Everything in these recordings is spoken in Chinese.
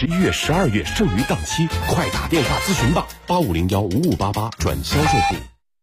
11月、12月剩余档期，快打电话咨询吧，85015588转销售部。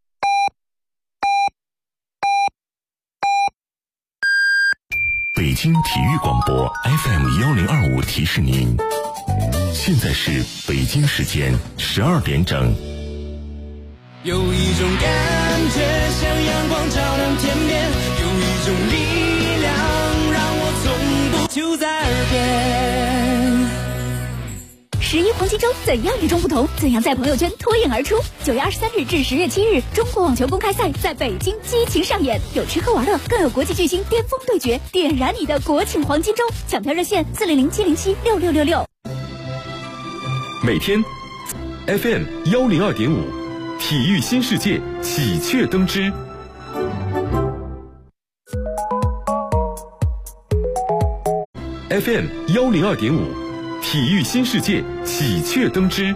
北京体育广播 FM1025提示您，现在是北京时间12点整。 有一种感觉像阳光照亮天边，有一种力量让我从不就在耳边。 11黄金周怎样与众不同？怎样在朋友圈脱颖而出？9月23日至10月7日，中国网球公开赛在北京激情上演，有吃喝玩乐，更有国际巨星巅峰对决，点燃你的国庆黄金周！抢票热线400-707-6666。 每天 FM102.5，体育新世界喜鹊登枝。FM102.5，体育新世界喜鹊登枝。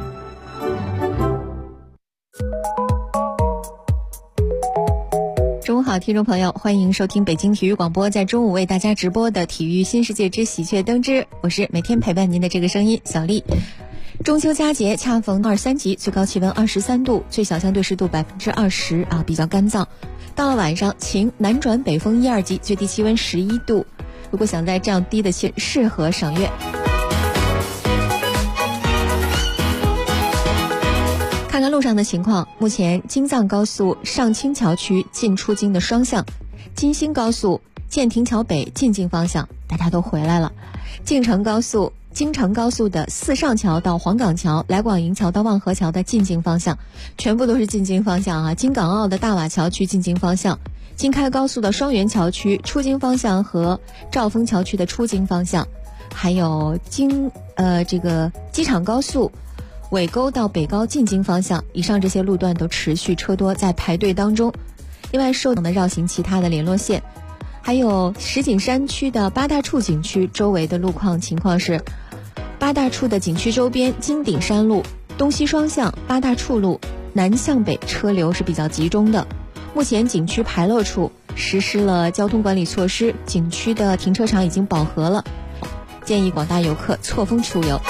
中午好，听众朋友，欢迎收听北京体育广播在中午为大家直播的体育新世界之喜鹊登枝，我是每天陪伴您的这个声音小丽。中秋佳节恰逢23级，最高气温23度，最小相对湿度20%啊，比较干燥。到了晚上晴，南转北风1、2级，最低气温11度。如果想在这样低的气，适合赏月。看看路上的情况，目前京藏高速上清桥区进出京的双向，京新高速建亭桥北进京方向大家都回来了，京承高速的四上桥到黄岗桥、来广营桥到望河桥的进京方向全部都是进京方向啊。京港澳的大瓦桥区进京方向，京开高速的双元桥区出京方向和兆丰桥区的出京方向，还有机场高速尾沟到北高进京方向，以上这些路段都持续车多，在排队当中。另外受挡的绕行其他的联络线，还有石景山区的八大处景区周围的路况情况是，八大处的景区周边金顶山路东西双向八大处路南向北车流是比较集中的。目前景区牌楼处实施了交通管理措施，景区的停车场已经饱和了，建议广大游客错峰出游。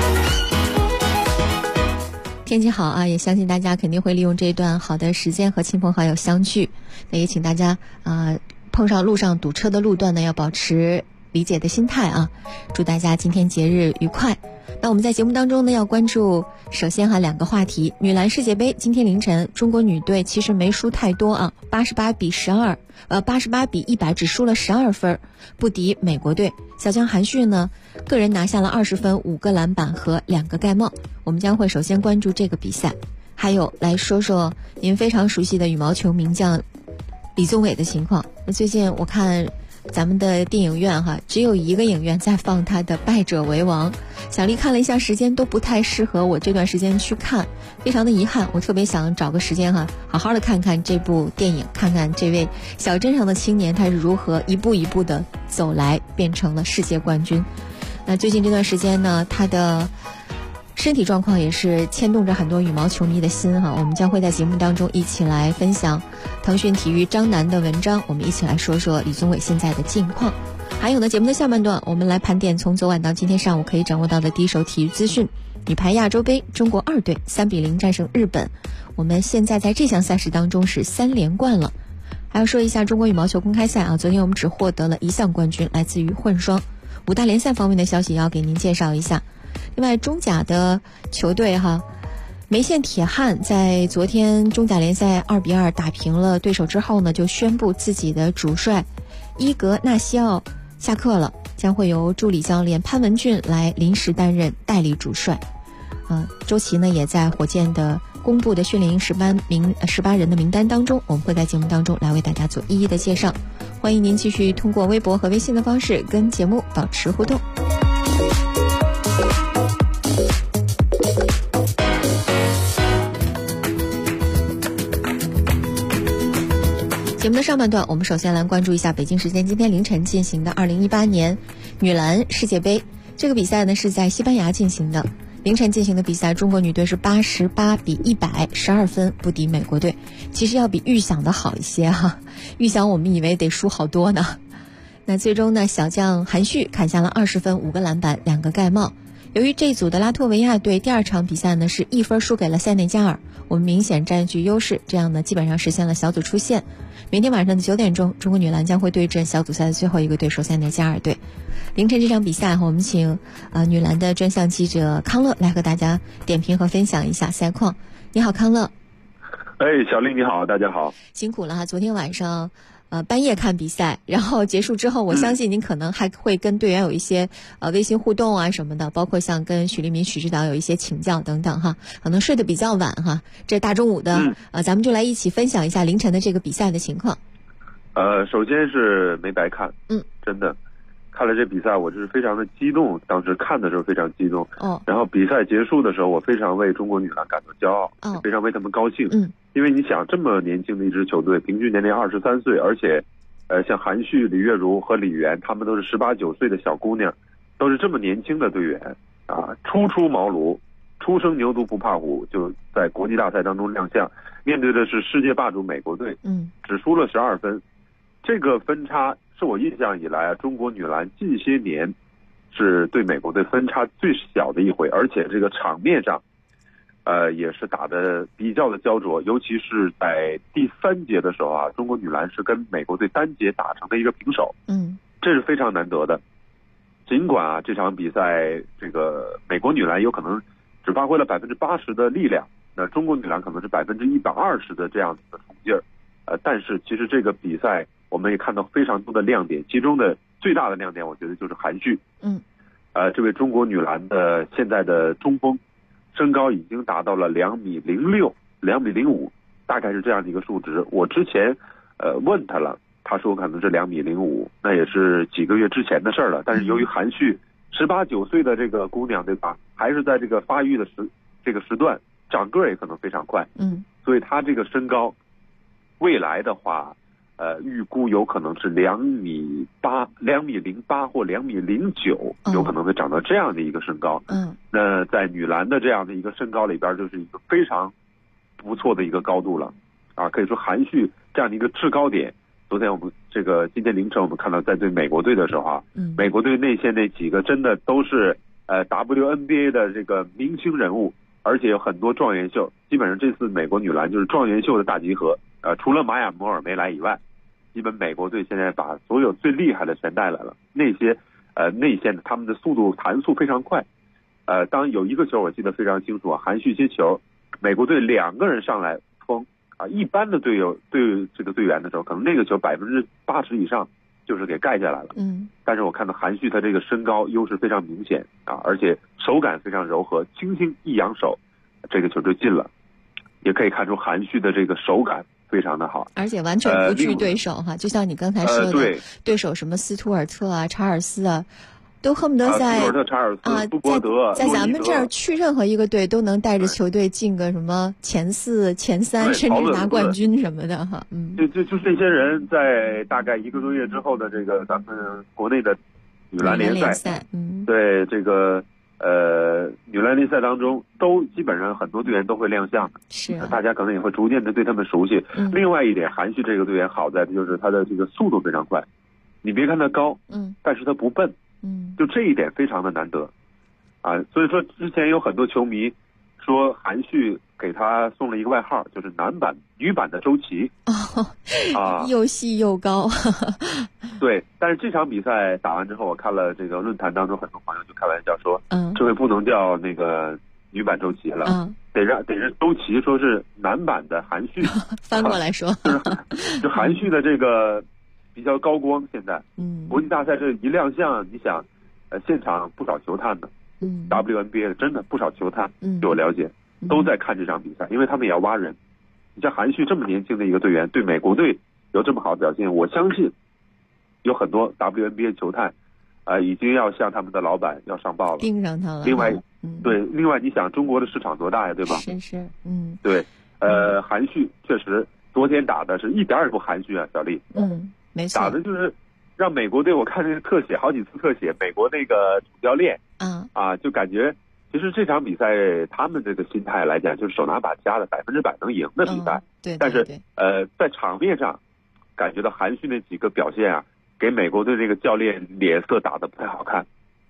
天气好啊，也相信大家肯定会利用这段好的时间和亲朋好友相聚。那也请大家碰上路上堵车的路段呢，要保持理解的心态啊。祝大家今天节日愉快。那我们在节目当中呢，要关注首先2个话题。女篮世界杯今天凌晨，中国女队其实没输太多啊，88比100只输了12分，不敌美国队。小将韩旭呢，个人拿下了20分、5个篮板和2个盖帽。我们将会首先关注这个比赛，还有来说说您非常熟悉的羽毛球名将李宗伟的情况。最近我看咱们的电影院只有一个影院在放他的《败者为王》，小丽看了一下时间，都不太适合我这段时间去看，非常的遗憾。我特别想找个时间好好的看看这部电影，看看这位小镇上的青年他是如何一步一步的走来变成了世界冠军。那最近这段时间呢，他的身体状况也是牵动着很多羽毛球迷的心我们将会在节目当中一起来分享腾讯体育张楠的文章，我们一起来说说李宗伟现在的近况。还有呢，节目的下半段我们来盘点从昨晚到今天上午可以掌握到的第一手体育资讯。女排亚洲杯，中国2队3比0战胜日本，我们现在在这项赛事当中是3连冠了。还要说一下中国羽毛球公开赛昨天我们只获得了1项冠军，来自于混双。5大联赛方面的消息也要给您介绍一下。另外中甲的球队梅县铁汉在昨天中甲联赛2比2打平了对手之后呢，就宣布自己的主帅伊格纳西奥下课了，将会由助理教练潘文俊来临时担任代理主帅。周琦呢也在火箭的公布的训练营18人的名单当中，我们会在节目当中来为大家做一一的介绍。欢迎您继续通过微博和微信的方式跟节目保持互动。节目的上半段，我们首先来关注一下北京时间今天凌晨进行的2018年女篮世界杯。这个比赛呢是在西班牙进行的，凌晨进行的比赛，中国女队是88比100 12分不敌美国队，其实要比预想的好一些预想我们以为得输好多呢。那最终呢，小将韩旭砍下了20分、5个篮板、2个盖帽。 由于这组的拉脱维亚队第2场比赛呢是1分输给了塞内加尔，我们明显占据优势，这样呢基本上实现了小组出线。明天晚上的9点钟，中国女篮将会对阵小组赛的最后一个对手塞内加尔队。凌晨这场比赛，我们请女篮的专项记者康乐来和大家点评和分享一下赛况。你好，康乐。 小丽你好，大家好。 辛苦了哈，昨天晚上半夜看比赛，然后结束之后，我相信您可能还会跟队员有一些微信互动啊什么的，包括像跟许立民许指导有一些请教等等哈，可能睡得比较晚哈。这大中午的咱们就来一起分享一下凌晨的这个比赛的情况。 首先是没白看，真的看了这比赛，我就是非常的激动，当时看的时候非常激动。然后比赛结束的时候，我非常为中国女篮感到骄傲，非常为他们高兴。因为你想，这么年轻的一支球队，平均年龄23岁，而且像韩旭、李月如和李媛，他们都是18、19岁的小姑娘，都是这么年轻的队员啊，初出茅庐，初生牛犊不怕虎，就在国际大赛当中亮相，面对的是世界霸主美国队，只输了12分，这个分差是我印象以来中国女篮近些年是对美国队分差最小的一回，而且这个场面上也是打得比较的焦灼，尤其是在第3节的时候中国女篮是跟美国队单节打成的一个平手，这是非常难得的。尽管这场比赛这个美国女篮有可能只发挥了80%的力量，那中国女篮可能是120%的这样子的冲劲儿，但是其实这个比赛我们也看到非常多的亮点，其中的最大的亮点我觉得就是韩旭，这位中国女篮的现在的中锋，身高已经达到了2.06米、2.05米，大概是这样的一个数值。我之前问他了，他说可能是2.05米，那也是几个月之前的事了。但是由于韩旭18、19岁的这个姑娘，对吧，还是在这个发育的这个时段，长个也可能非常快，所以她这个身高，未来的话，预估有可能是2.08米或2.09米，有可能会长到这样的一个身高。那在女篮的这样的一个身高里边，就是一个非常不错的一个高度了啊！可以说韩旭这样的一个制高点，昨天我们今天凌晨我们看到在对美国队的时候美国队内线那几个真的都是WNBA 的这个明星人物，而且有很多状元秀，基本上这次美国女篮就是状元秀的大集合。除了玛雅摩尔没来以外，基本美国队现在把所有最厉害的全带来了。那些内线的他们的弹速非常快。当有一个球我记得非常清楚韩旭接球，美国队2个人上来封一般的对这个队员的时候，可能那个球80%以上就是给盖下来了。但是我看到韩旭他这个身高优势非常明显而且手感非常柔和，轻轻一扬手，这个球就进了。也可以看出韩旭的这个手感非常的好， 而且完全不惧对手就像你刚才说的，对手什么斯图尔特查尔斯都恨不得在斯图尔特、查尔斯、杜伯德在咱们这儿去任何一个队都能带着球队进个什么前4、前3，甚至拿冠军什么的就这些人在大概1个多月之后的这个咱们国内的女篮联赛，对这个女篮联赛当中都基本上很多队员都会亮相的，是大家可能也会逐渐的对他们熟悉。另外一点，韩旭这个队员好在就是他的这个速度非常快，你别看他高，但是他不笨，就这一点非常的难得所以说之前有很多球迷说韩旭给他送了一个外号，就是女版的周琦又细又高对，但是这场比赛打完之后，我看了这个论坛当中很多朋友就开玩笑说这回不能叫那个女版周琦了，得让周琦说是男版的韩旭翻过来说就韩旭的这个比较高光，现在国际大赛这一亮相，你想现场不少球探的WNBA 的真的不少球探据我了解都在看这场比赛，因为他们也要挖人。你像韩旭这么年轻的一个队员对美国队有这么好的表现，我相信有很多 WNBA 球探已经要向他们的老板要上报了， 盯上他了。 另外你想中国的市场多大呀，对吧？ 是对韩旭确实昨天打的是一点也不含蓄小丽， 没错， 打的就是让美国队，我看那个特写好几次特写，美国那个主教练就感觉其实这场比赛他们这个心态来讲就是手拿把掐的100%能赢的比赛，但是在场面上感觉到韩旭那几个表现给美国队这个教练脸色打得不太好看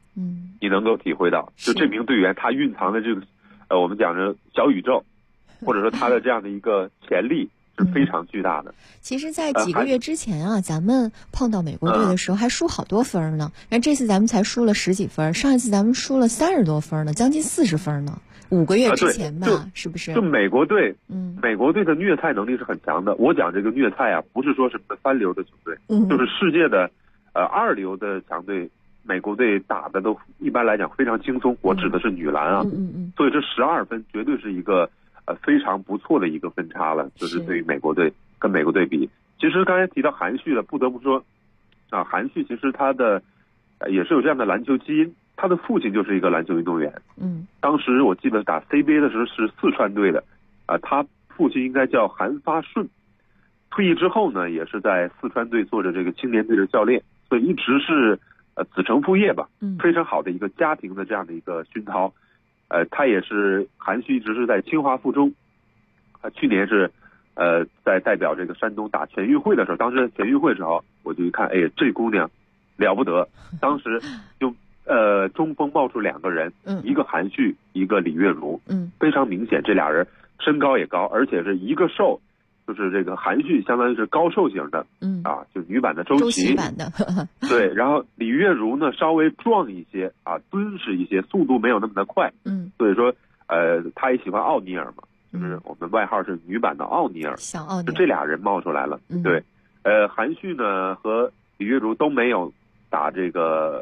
你能够体会到，就这名队员他蕴藏的这个我们讲的小宇宙，或者说他的这样的一个潜力是非常巨大的。 其实在几个月之前啊，咱们碰到美国队的时候还输好多分呢，然后这次咱们才输了10几分，上一次咱们输了30多分呢，将近40分呢，5个月之前吧，是不是？ 就美国队，美国队的虐菜能力是很强的。我讲这个虐菜啊，不是说什么3流的球队，就是世界的2流的强队，美国队打的都一般来讲非常轻松。我指的是女篮啊，所以这12分绝对是一个非常不错的一个分差了，就是对于美国队跟美国队比。其实刚才提到韩旭了，不得不说啊，韩旭其实他的也是有这样的篮球基因。他的父亲就是一个篮球运动员，当时我记得打 CBA 的时候是四川队的，他父亲应该叫韩发顺，退役之后呢，也是在四川队做着这个青年队的教练，所以一直是子承父业吧，非常好的一个家庭的这样的一个熏陶。他也是韩旭一直是在清华附中，去年是在代表这个山东打全运会的时候，当时全运会的时候我就一看，哎，这姑娘了不得，当时就中锋冒出2个人，一个韩旭，一个李月如，非常明显这俩人身高也高，而且是一个瘦，就是这个韩旭相当于是高瘦型的，就女版的周琦版的， 对，然后李月如呢稍微壮一些敦实一些，速度没有那么的快，所以说他也喜欢奥尼尔嘛，就是我们外号是女版的奥尼尔， 小奥尼尔， 就这俩人冒出来了，对，韩旭呢和李月如都没有打这个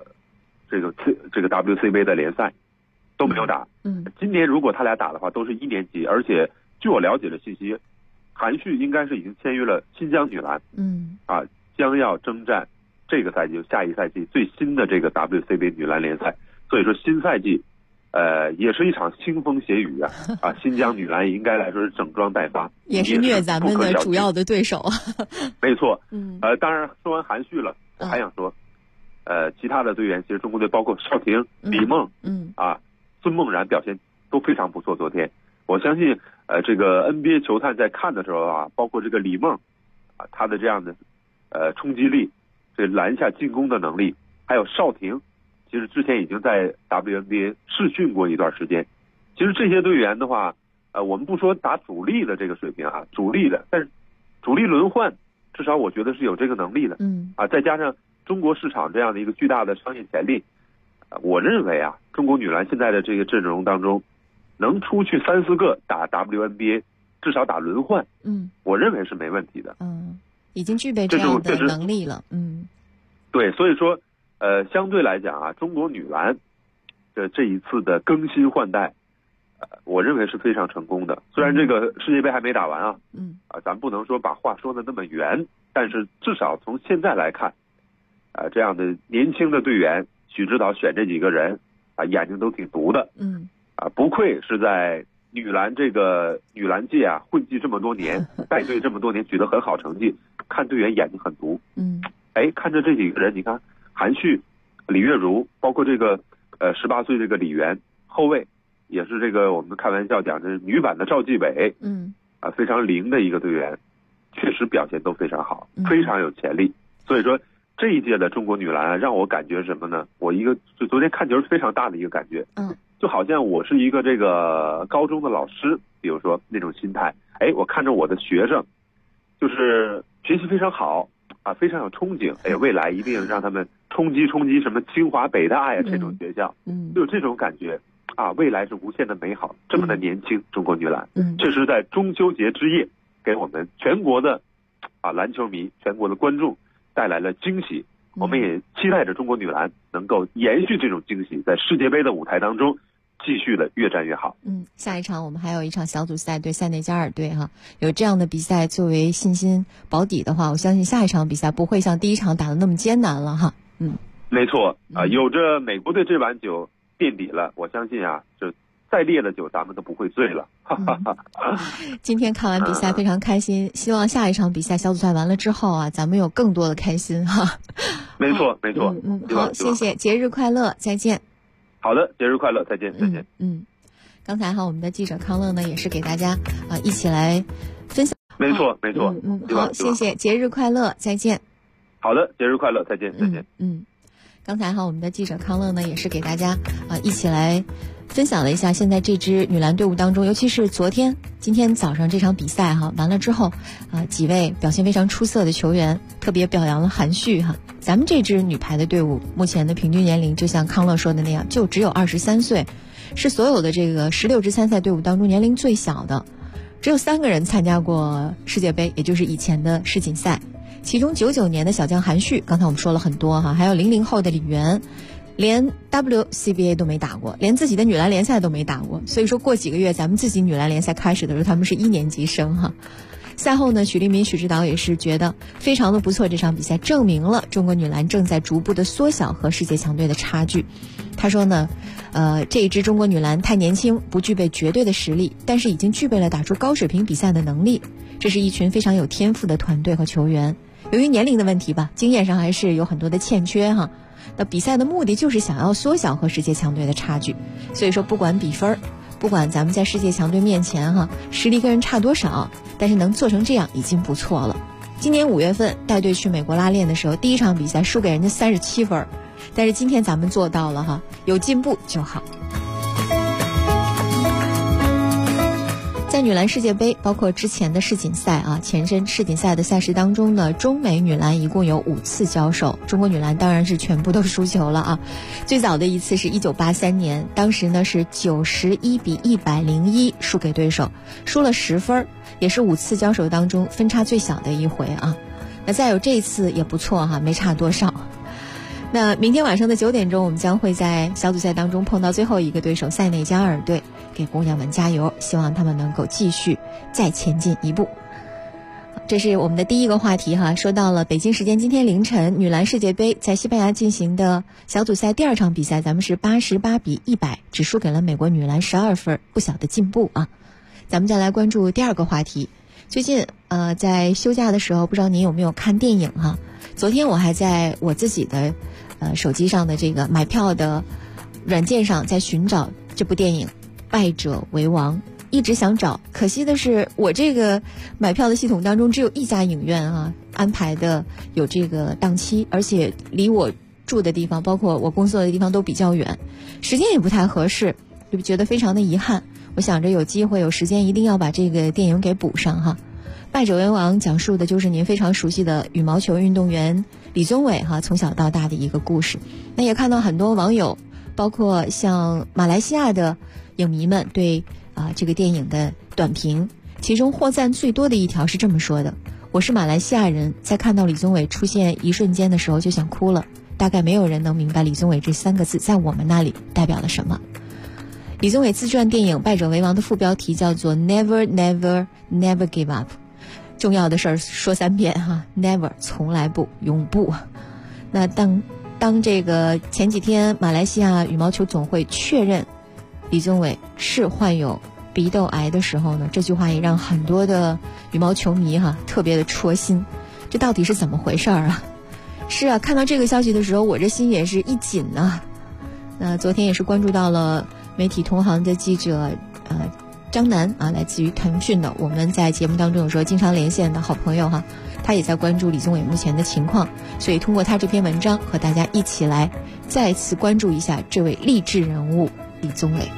WCBA 的联赛，都没有打。今年如果他俩打的话，都是1年级，而且据我了解的信息，韩旭应该是已经签约了新疆女篮，将要征战这个赛季下一赛季最新的这个 WCBA 女篮联赛，所以说新赛季也是一场腥风血雨啊！新疆女篮应该来说是整装待发， 也是虐咱们的主要的对手。 没错，当然说完韩旭了，我还想说。其他的队员其实中国队包括邵婷、李梦，孙梦然表现都非常不错。昨天我相信，这个 NBA 球探在看的时候包括这个李梦，他的这样的冲击力，这篮下进攻的能力，还有邵婷，其实之前已经在 WNBA 试训过一段时间。其实这些队员的话，我们不说打主力的这个水平主力的，但是主力轮换，至少我觉得是有这个能力的。再加上中国市场这样的一个巨大的商业潜力，我认为中国女篮现在的这个阵容当中，能出去3、4个打 WNBA， 至少打轮换，我认为是没问题的。 已经具备这样的能力了。 对，所以说相对来讲中国女篮的这一次的更新换代，我认为是非常成功的。虽然这个世界杯还没打完咱不能说把话说的那么圆，但是至少从现在来看，这样的年轻的队员，许指导选这几个人眼睛都挺毒的，不愧是在女篮界混迹这么多年，带队这么多年，取得很好成绩，看队员眼睛很毒。看着这几个人，你看韩旭、李月如，包括这个18岁这个李媛后卫，也是这个我们开玩笑讲的女版的赵继伟，非常灵的一个队员，确实表现都非常好，非常有潜力。所以说这一届的中国女篮让我感觉什么呢？就昨天看球是非常大的一个感觉，就好像我是一个这个高中的老师，比如说那种心态，我看着我的学生，就是学习非常好非常有憧憬，未来一定让他们冲击什么清华北大呀这种学校，就有这种感觉未来是无限的美好。这么的年轻，中国女篮，确实在中秋节之夜给我们全国的篮球迷、全国的观众带来了惊喜。我们也期待着中国女篮能够延续这种惊喜，在世界杯的舞台当中继续的越战越好。 下一场我们还有一场小组赛对塞内加尔队有这样的比赛作为信心保底的话，我相信下一场比赛不会像第一场打得那么艰难了没错有着美国队这碗酒垫底了，我相信就再烈的酒咱们都不会醉了。 今天看完比赛非常开心，希望下一场比赛小组赛完了之后咱们有更多的开心没错好，谢谢，节日快乐，再见。 好的，节日快乐，再见。 刚才我们的记者康乐呢也是给大家一起来分享。 没错好，谢谢，节日快乐，再见。 好的，节日快乐，再见。 刚才我们的记者康乐呢，也是给大家一起来分享了一下现在这支女篮队伍当中，尤其是今天早上这场比赛完了之后几位表现非常出色的球员特别表扬了韩旭咱们这支女排的队伍目前的平均年龄就像康乐说的那样，就只有23岁，是所有的这个16支参赛队伍当中年龄最小的，只有3个人参加过世界杯，也就是以前的世锦赛。其中99年的小将韩旭，刚才我们说了很多还有00后的李媛，连 WCBA 都没打过，连自己的女篮联赛都没打过，所以说过几个月咱们自己女篮联赛开始的时候，他们是1年级生赛后呢，许利民许指导也是觉得非常的不错，这场比赛证明了中国女篮正在逐步的缩小和世界强队的差距。他说呢这一支中国女篮太年轻，不具备绝对的实力，但是已经具备了打出高水平比赛的能力，这是一群非常有天赋的团队和球员。由于年龄的问题吧，经验上还是有很多的欠缺那比赛的目的就是想要缩小和世界强队的差距，所以说不管比分，不管咱们在世界强队面前实力跟人差多少，但是能做成这样已经不错了。今年5月份带队去美国拉练的时候，第一场比赛输给人家37分，但是今天咱们做到了有进步就好。在女篮世界杯包括之前的世锦赛前身世锦赛的赛事当中呢，中美女篮一共有5次交手，中国女篮当然是全部都输球了最早的一次是1983年，当时呢是91比101输给对手，输了10分，也是5次交手当中分差最小的一回那再有这一次也不错没差多少。那明天晚上的9点钟，我们将会在小组赛当中碰到最后一个对手塞内加尔队，给公羊们加油，希望他们能够继续再前进一步。这是我们的第一个话题说到了北京时间今天凌晨女篮世界杯在西班牙进行的小组赛第2场比赛，咱们是88比100只输给了美国女篮12分，不小的进步咱们再来关注第2个话题。最近在休假的时候，不知道您有没有看电影昨天我还在我自己的手机上的这个买票的软件上在寻找这部电影《败者为王》，一直想找，可惜的是我这个买票的系统当中只有一家影院安排的有这个档期，而且离我住的地方包括我工作的地方都比较远，时间也不太合适，就觉得非常的遗憾。我想着有机会有时间一定要把这个电影给补上败者为王讲述的就是您非常熟悉的羽毛球运动员李宗伟从小到大的一个故事。那也看到很多网友包括像马来西亚的影迷们对这个电影的短评，其中获赞最多的一条是这么说的：我是马来西亚人，在看到李宗伟出现一瞬间的时候就想哭了，大概没有人能明白李宗伟这3个字在我们那里代表了什么。李宗伟自传电影《败者为王》的副标题叫做 Never Never Never Give Up， 重要的事儿说3遍Never 从来不，永不。那当这个前几天马来西亚羽毛球总会确认李宗伟是患有鼻窦癌的时候呢，这句话也让很多的羽毛球迷特别的戳心，这到底是怎么回事是看到这个消息的时候，我这心也是一紧那昨天也是关注到了媒体同行的记者张楠来自于腾讯的，我们在节目当中有时候经常连线的好朋友他也在关注李宗伟目前的情况，所以通过他这篇文章和大家一起来再次关注一下这位励志人物李宗伟。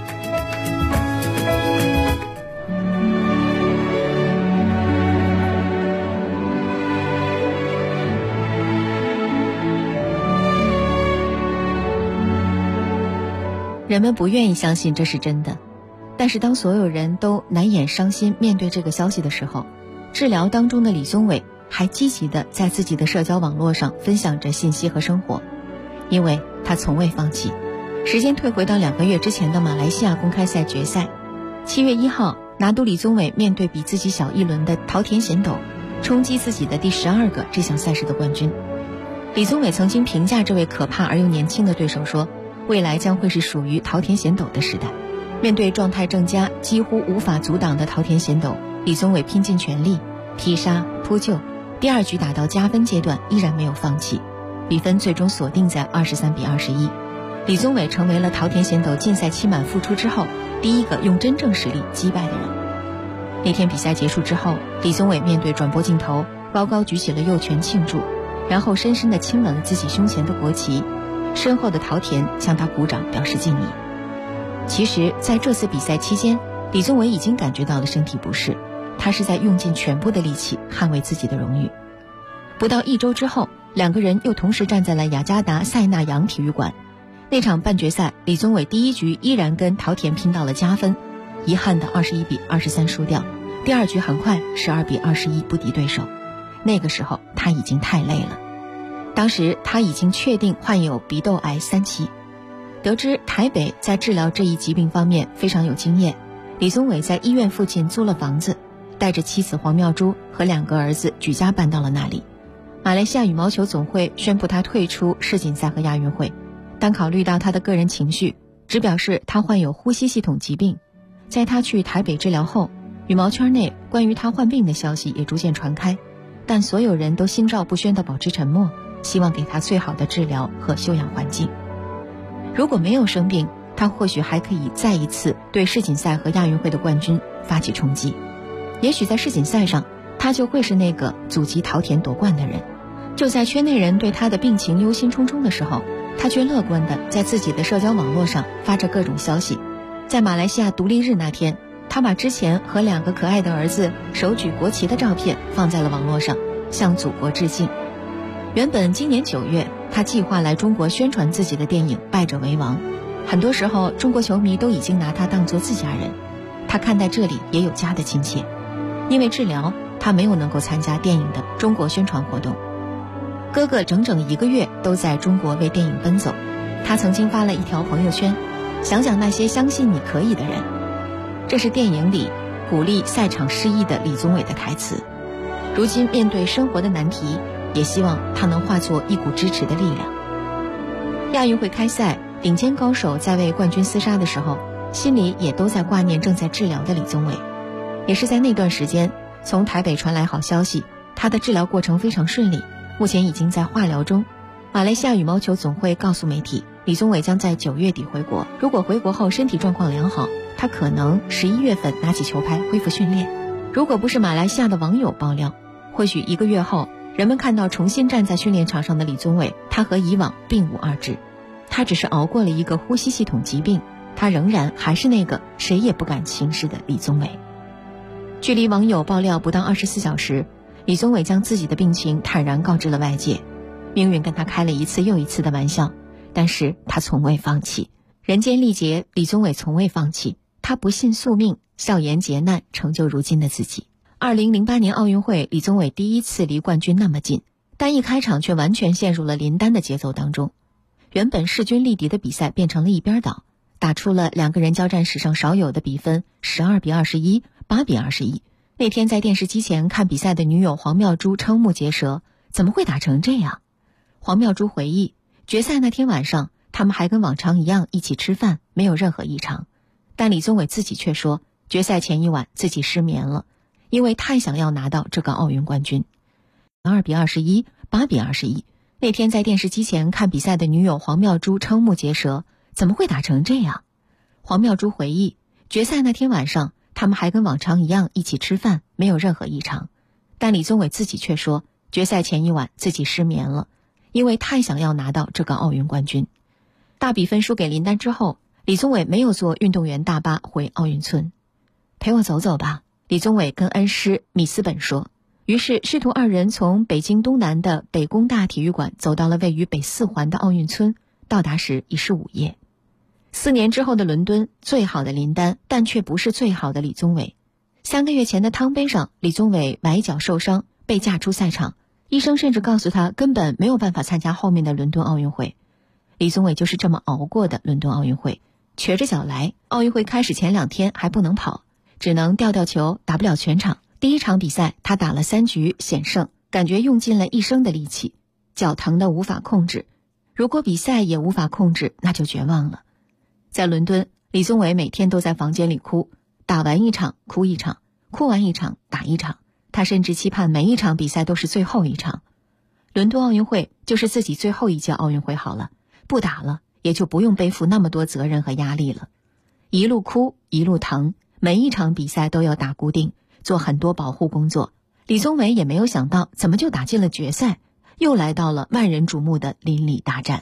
人们不愿意相信这是真的，但是当所有人都难掩伤心面对这个消息的时候，治疗当中的李宗伟还积极地在自己的社交网络上分享着信息和生活，因为他从未放弃。时间退回到2个月之前的马来西亚公开赛决赛，7月1号，拿督李宗伟面对比自己小1轮的桃田贤斗，冲击自己的第12个这项赛事的冠军。李宗伟曾经评价这位可怕而又年轻的对手说，未来将会是属于桃田贤斗的时代。面对状态正佳几乎无法阻挡的桃田贤斗，李宗伟拼尽全力劈杀扑救，第2局打到加分阶段依然没有放弃，比分最终锁定在23比21。李宗伟成为了桃田贤斗禁赛期满复出之后第一个用真正实力击败的人。那天比赛结束之后，李宗伟面对转播镜头高高举起了右拳庆祝，然后深深地亲吻了自己胸前的国旗， 身后的陶田向他鼓掌表示敬意。其实在这次比赛期间，李宗伟已经感觉到了身体不适，他是在用尽全部的力气捍卫自己的荣誉。不到1周之后，两个人又同时站在了雅加达塞纳扬体育馆。那场半决赛，李宗伟第1局依然跟陶田拼到了加分，遗憾的21比23输掉。第2局很快12比21不敌对手。那个时候他已经太累了，当时他已经确定患有鼻窦癌3期。得知台北在治疗这一疾病方面非常有经验，李宗伟在医院附近租了房子，带着妻子黄妙珠和2个儿子举家搬到了那里。马来西亚羽毛球总会宣布他退出世锦赛和亚运会，但考虑到他的个人情绪，只表示他患有呼吸系统疾病。在他去台北治疗后，羽毛圈内关于他患病的消息也逐渐传开，但所有人都心照不宣地保持沉默，希望给他最好的治疗和休养环境。如果没有生病，他或许还可以再一次对世锦赛和亚运会的冠军发起冲击。也许在世锦赛上，他就会是那个阻击陶田夺冠的人。就在圈内人对他的病情忧心忡忡的时候，他却乐观地在自己的社交网络上发着各种消息。在马来西亚独立日那天，他把之前和2个可爱的儿子手举国旗的照片放在了网络上，向祖国致敬。原本今年9月，他计划来中国宣传自己的电影《败者为王》，很多时候中国球迷都已经拿他当作自家人，他看待这里也有家的亲切。因为治疗，他没有能够参加电影的中国宣传活动。哥哥整整1个月都在中国为电影奔走，他曾经发了一条朋友圈，想想那些相信你可以的人。这是电影里鼓励赛场失意的李宗伟的台词。如今面对生活的难题，也希望他能化作一股支持的力量。亚运会开赛，顶尖高手在为冠军厮杀的时候，心里也都在挂念正在治疗的李宗伟。也是在那段时间，从台北传来好消息，他的治疗过程非常顺利，目前已经在化疗中。马来西亚羽毛球总会告诉媒体，李宗伟将在9月底回国，如果回国后身体状况良好，他可能11月份拿起球拍恢复训练。如果不是马来西亚的网友爆料，或许1个月后，人们看到重新站在训练场上的李宗伟，他和以往并无二致。他只是熬过了一个呼吸系统疾病，他仍然还是那个谁也不敢轻视的李宗伟。距离网友爆料不到24小时，李宗伟将自己的病情坦然告知了外界。命运跟他开了一次又一次的玩笑，但是他从未放弃。人间历劫，李宗伟从未放弃，他不信宿命，笑颜劫难，成就如今的自己。2008年奥运会，李宗伟第1次离冠军那么近，但一开场却完全陷入了林丹的节奏当中。原本势均力敌的比赛变成了一边倒，打出了2个人交战史上少有的比分，12比21、8比21。那天在电视机前看比赛的女友黄妙珠瞠目结舌，怎么会打成这样？黄妙珠回忆，决赛那天晚上，他们还跟往常一样一起吃饭，没有任何异常。但李宗伟自己却说，决赛前一晚自己失眠了，因为太想要拿到这个奥运冠军。12比21、8比21。那天在电视机前看比赛的女友黄妙珠瞠目结舌，怎么会打成这样？黄妙珠回忆，决赛那天晚上，他们还跟往常一样一起吃饭，没有任何异常。但李宗伟自己却说，决赛前一晚自己失眠了，因为太想要拿到这个奥运冠军。大比分输给林丹之后，李宗伟没有坐运动员大巴回奥运村。陪我走走吧，李宗伟跟恩师米斯本说。于是师徒2人从北京东南的北工大体育馆走到了位于北4环的奥运村，到达时已是午夜。4年之后的伦敦，最好的林丹，但却不是最好的李宗伟。3个月前的汤杯上，李宗伟崴脚受伤，被架出赛场，医生甚至告诉他根本没有办法参加后面的伦敦奥运会。李宗伟就是这么熬过的伦敦奥运会，瘸着脚来，奥运会开始前2天还不能跑，只能吊球，打不了全场。第1场比赛他打了3局险胜，感觉用尽了一生的力气，脚疼得无法控制。如果比赛也无法控制，那就绝望了。在伦敦，李宗伟每天都在房间里哭，打完1场哭1场，哭完1场打1场，他甚至期盼每一场比赛都是最后一场。伦敦奥运会就是自己最后一届奥运会好了，不打了也就不用背负那么多责任和压力了。一路哭一路疼，每一场比赛都要打固定，做很多保护工作。李宗伟也没有想到怎么就打进了决赛，又来到了万人瞩目的邻里大战。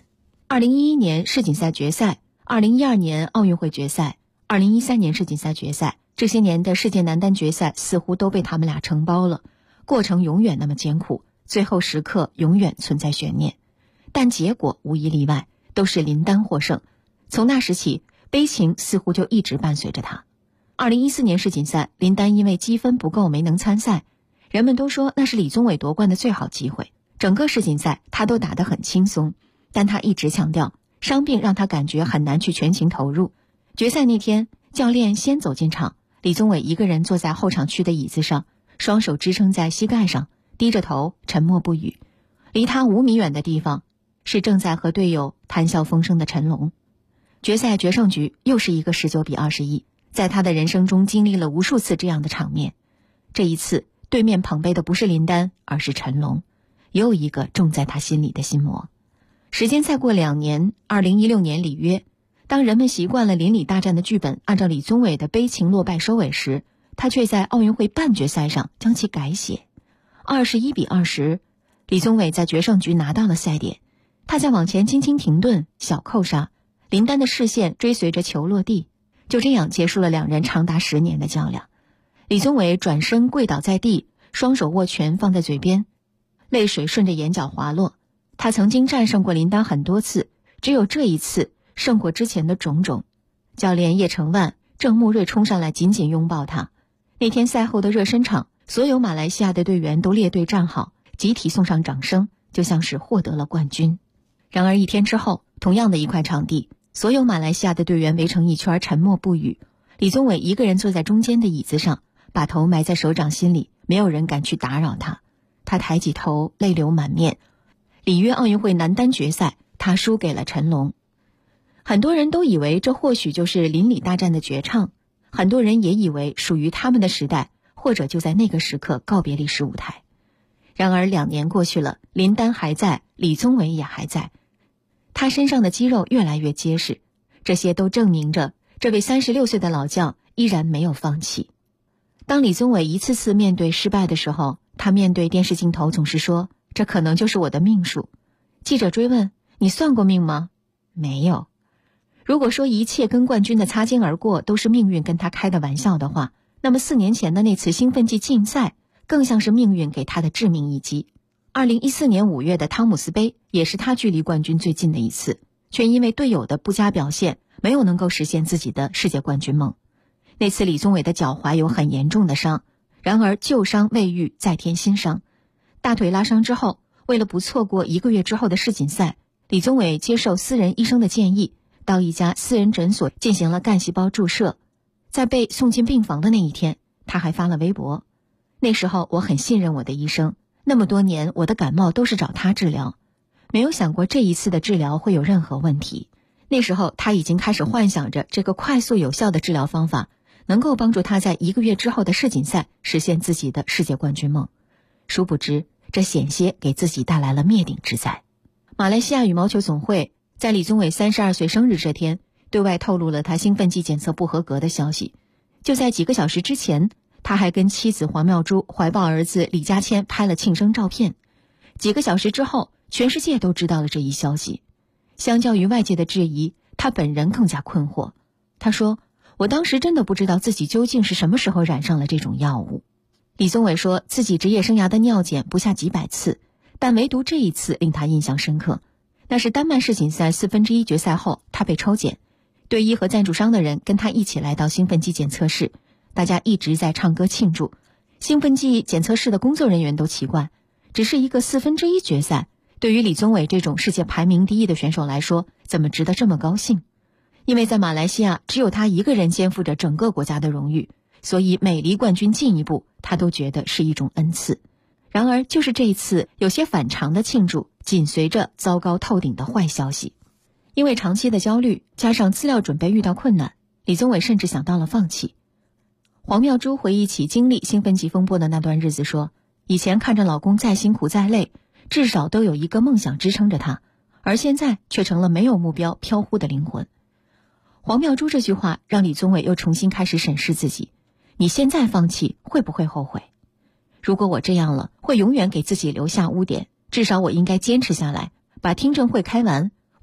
2011年世锦赛决赛、2012年奥运会决赛、2013年世锦赛决赛，这些年的世界男单决赛似乎都被他们俩承包了，过程永远那么艰苦，最后时刻永远存在悬念，但结果无一例外都是林丹获胜。从那时起，悲情似乎就一直伴随着他。2014年世锦赛，林丹因为积分不够没能参赛，人们都说那是李宗伟夺冠的最好机会。整个世锦赛他都打得很轻松，但他一直强调，伤病让他感觉很难去全情投入。决赛那天，教练先走进场，李宗伟一个人坐在后场区的椅子上，双手支撑在膝盖上，低着头沉默不语。离他5米远的地方是正在和队友谈笑风生的陈龙。决赛决胜局又是一个19比21，在他的人生中经历了无数次这样的场面。这一次对面捧杯的不是林丹，而是陈龙，又一个种在他心里的心魔。时间再过2年，2016年里约，当人们习惯了邻里大战的剧本按照李宗伟的悲情落败收尾时，他却在奥运会半决赛上将其改写。21比20，李宗伟在决胜局拿到了赛点，他在往前轻轻停顿，小扣杀，林丹的视线追随着球落地，就这样结束了2人长达10年的较量。李宗伟转身跪倒在地，双手握拳放在嘴边，泪水顺着眼角滑落。他曾经战胜过林丹很多次，只有这一次胜过之前的种种。教练叶成万、郑慕瑞冲上来紧紧拥抱他。那天赛后的热身场，所有马来西亚的队员都列队站好，集体送上掌声，就像是获得了冠军。然而1天之后，同样的一块场地，所有马来西亚的队员围成一圈，沉默不语。李宗伟一个人坐在中间的椅子上，把头埋在手掌心里，没有人敢去打扰他。他抬起头，泪流满面。里约奥运会男单决赛，他输给了陈龙。很多人都以为这或许就是邻里大战的绝唱，很多人也以为属于他们的时代，或者就在那个时刻告别历史舞台。然而2年过去了，林丹还在，李宗伟也还在，他身上的肌肉越来越结实，这些都证明着这位36岁的老将依然没有放弃。当李宗伟一次次面对失败的时候，他面对电视镜头总是说，这可能就是我的命数。记者追问，你算过命吗？没有。如果说一切跟冠军的擦肩而过都是命运跟他开的玩笑的话，那么4年前的那次兴奋剂竞赛更像是命运给他的致命一击。2014年5月的汤姆斯杯也是他距离冠军最近的一次，却因为队友的不佳表现没有能够实现自己的世界冠军梦。那次李宗伟的脚踝有很严重的伤，然而旧伤未愈，再添新伤。大腿拉伤之后，为了不错过1个月之后的世锦赛，李宗伟接受私人医生的建议，到一家私人诊所进行了干细胞注射。在被送进病房的那一天，他还发了微博，那时候我很信任我的医生，那么多年我的感冒都是找他治疗，没有想过这一次的治疗会有任何问题。那时候他已经开始幻想着这个快速有效的治疗方法能够帮助他在1个月之后的世锦赛实现自己的世界冠军梦。殊不知，这险些给自己带来了灭顶之灾。马来西亚羽毛球总会在李宗伟32岁生日这天，对外透露了他兴奋剂检测不合格的消息。就在几个小时之前，他还跟妻子黄妙珠怀抱儿子李家谦拍了庆生照片。几个小时之后，全世界都知道了这一消息。相较于外界的质疑，他本人更加困惑。他说，我当时真的不知道自己究竟是什么时候染上了这种药物。李宗伟说自己职业生涯的尿检不下几百次，但唯独这一次令他印象深刻。那是丹麦世锦赛1/4决赛后，他被抽检，队医和赞助商的人跟他一起来到兴奋剂检测室，大家一直在唱歌庆祝。兴奋剂检测室的工作人员都奇怪，只是一个1/4决赛，对于李宗伟这种世界排名第1的选手来说，怎么值得这么高兴？因为在马来西亚，只有他一个人肩负着整个国家的荣誉，所以每离冠军进一步，他都觉得是一种恩赐。然而就是这一次有些反常的庆祝，紧随着糟糕透顶的坏消息。因为长期的焦虑加上资料准备遇到困难，李宗伟甚至想到了放弃。黄妙珠回忆起经历兴奋剂风波的那段日子说，以前看着老公再辛苦再累，至少都有一个梦想支撑着他，而现在却成了没有目标飘忽的灵魂。黄妙珠这句话让李宗伟又重新开始审视自己，你现在放弃会不会后悔？如果我这样了，会永远给自己留下污点，至少我应该坚持下来，把听证会开完，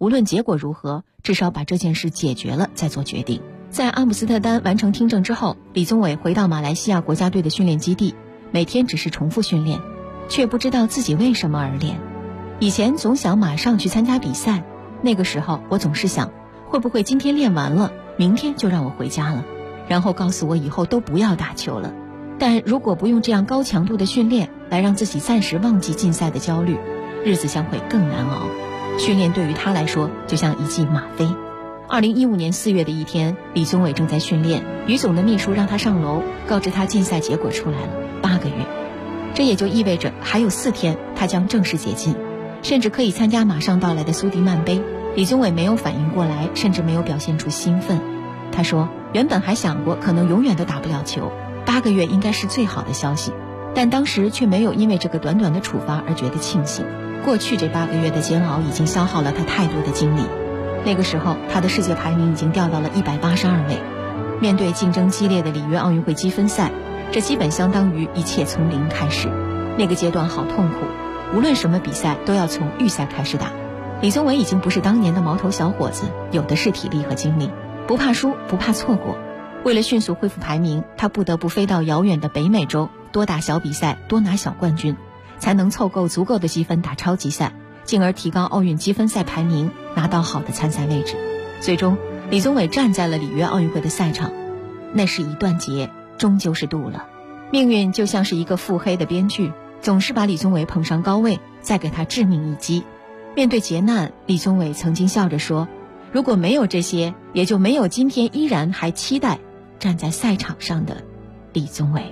无论结果如何，至少把这件事解决了再做决定。在阿姆斯特丹完成听证之后，李宗伟回到马来西亚国家队的训练基地，每天只是重复训练，却不知道自己为什么而练。以前总想马上去参加比赛，那个时候我总是想，会不会今天练完了，明天就让我回家了，然后告诉我以后都不要打球了。但如果不用这样高强度的训练来让自己暂时忘记竞赛的焦虑，日子将会更难熬。训练对于他来说就像一剂吗啡。2015年4月的一天，李宗伟正在训练，于总的秘书让他上楼，告知他竞赛结果出来了，8个月。这也就意味着还有4天他将正式解禁，甚至可以参加马上到来的苏迪曼杯。李宗伟没有反应过来，甚至没有表现出兴奋。他说原本还想过可能永远都打不了球，8个月应该是最好的消息，但当时却没有因为这个短短的处罚而觉得庆幸。过去这8个月的煎熬已经消耗了他太多的精力。那个时候他的世界排名已经掉到了182位。面对竞争激烈的里约奥运会积分赛，这基本相当于一切从零开始。那个阶段好痛苦，无论什么比赛都要从预赛开始打。李宗伟已经不是当年的毛头小伙子，有的是体力和精力，不怕输，不怕错过。为了迅速恢复排名，他不得不飞到遥远的北美洲，多打小比赛，多拿小冠军，才能凑够足够的积分打超级赛，进而提高奥运积分赛排名，拿到好的参赛位置。最终李宗伟站在了里约奥运会的赛场，那是一段劫，终究是渡了。命运就像是一个腹黑的编剧，总是把李宗伟捧上高位，再给他致命一击。面对劫难，李宗伟曾经笑着说，如果没有这些，也就没有今天依然还期待站在赛场上的李宗伟。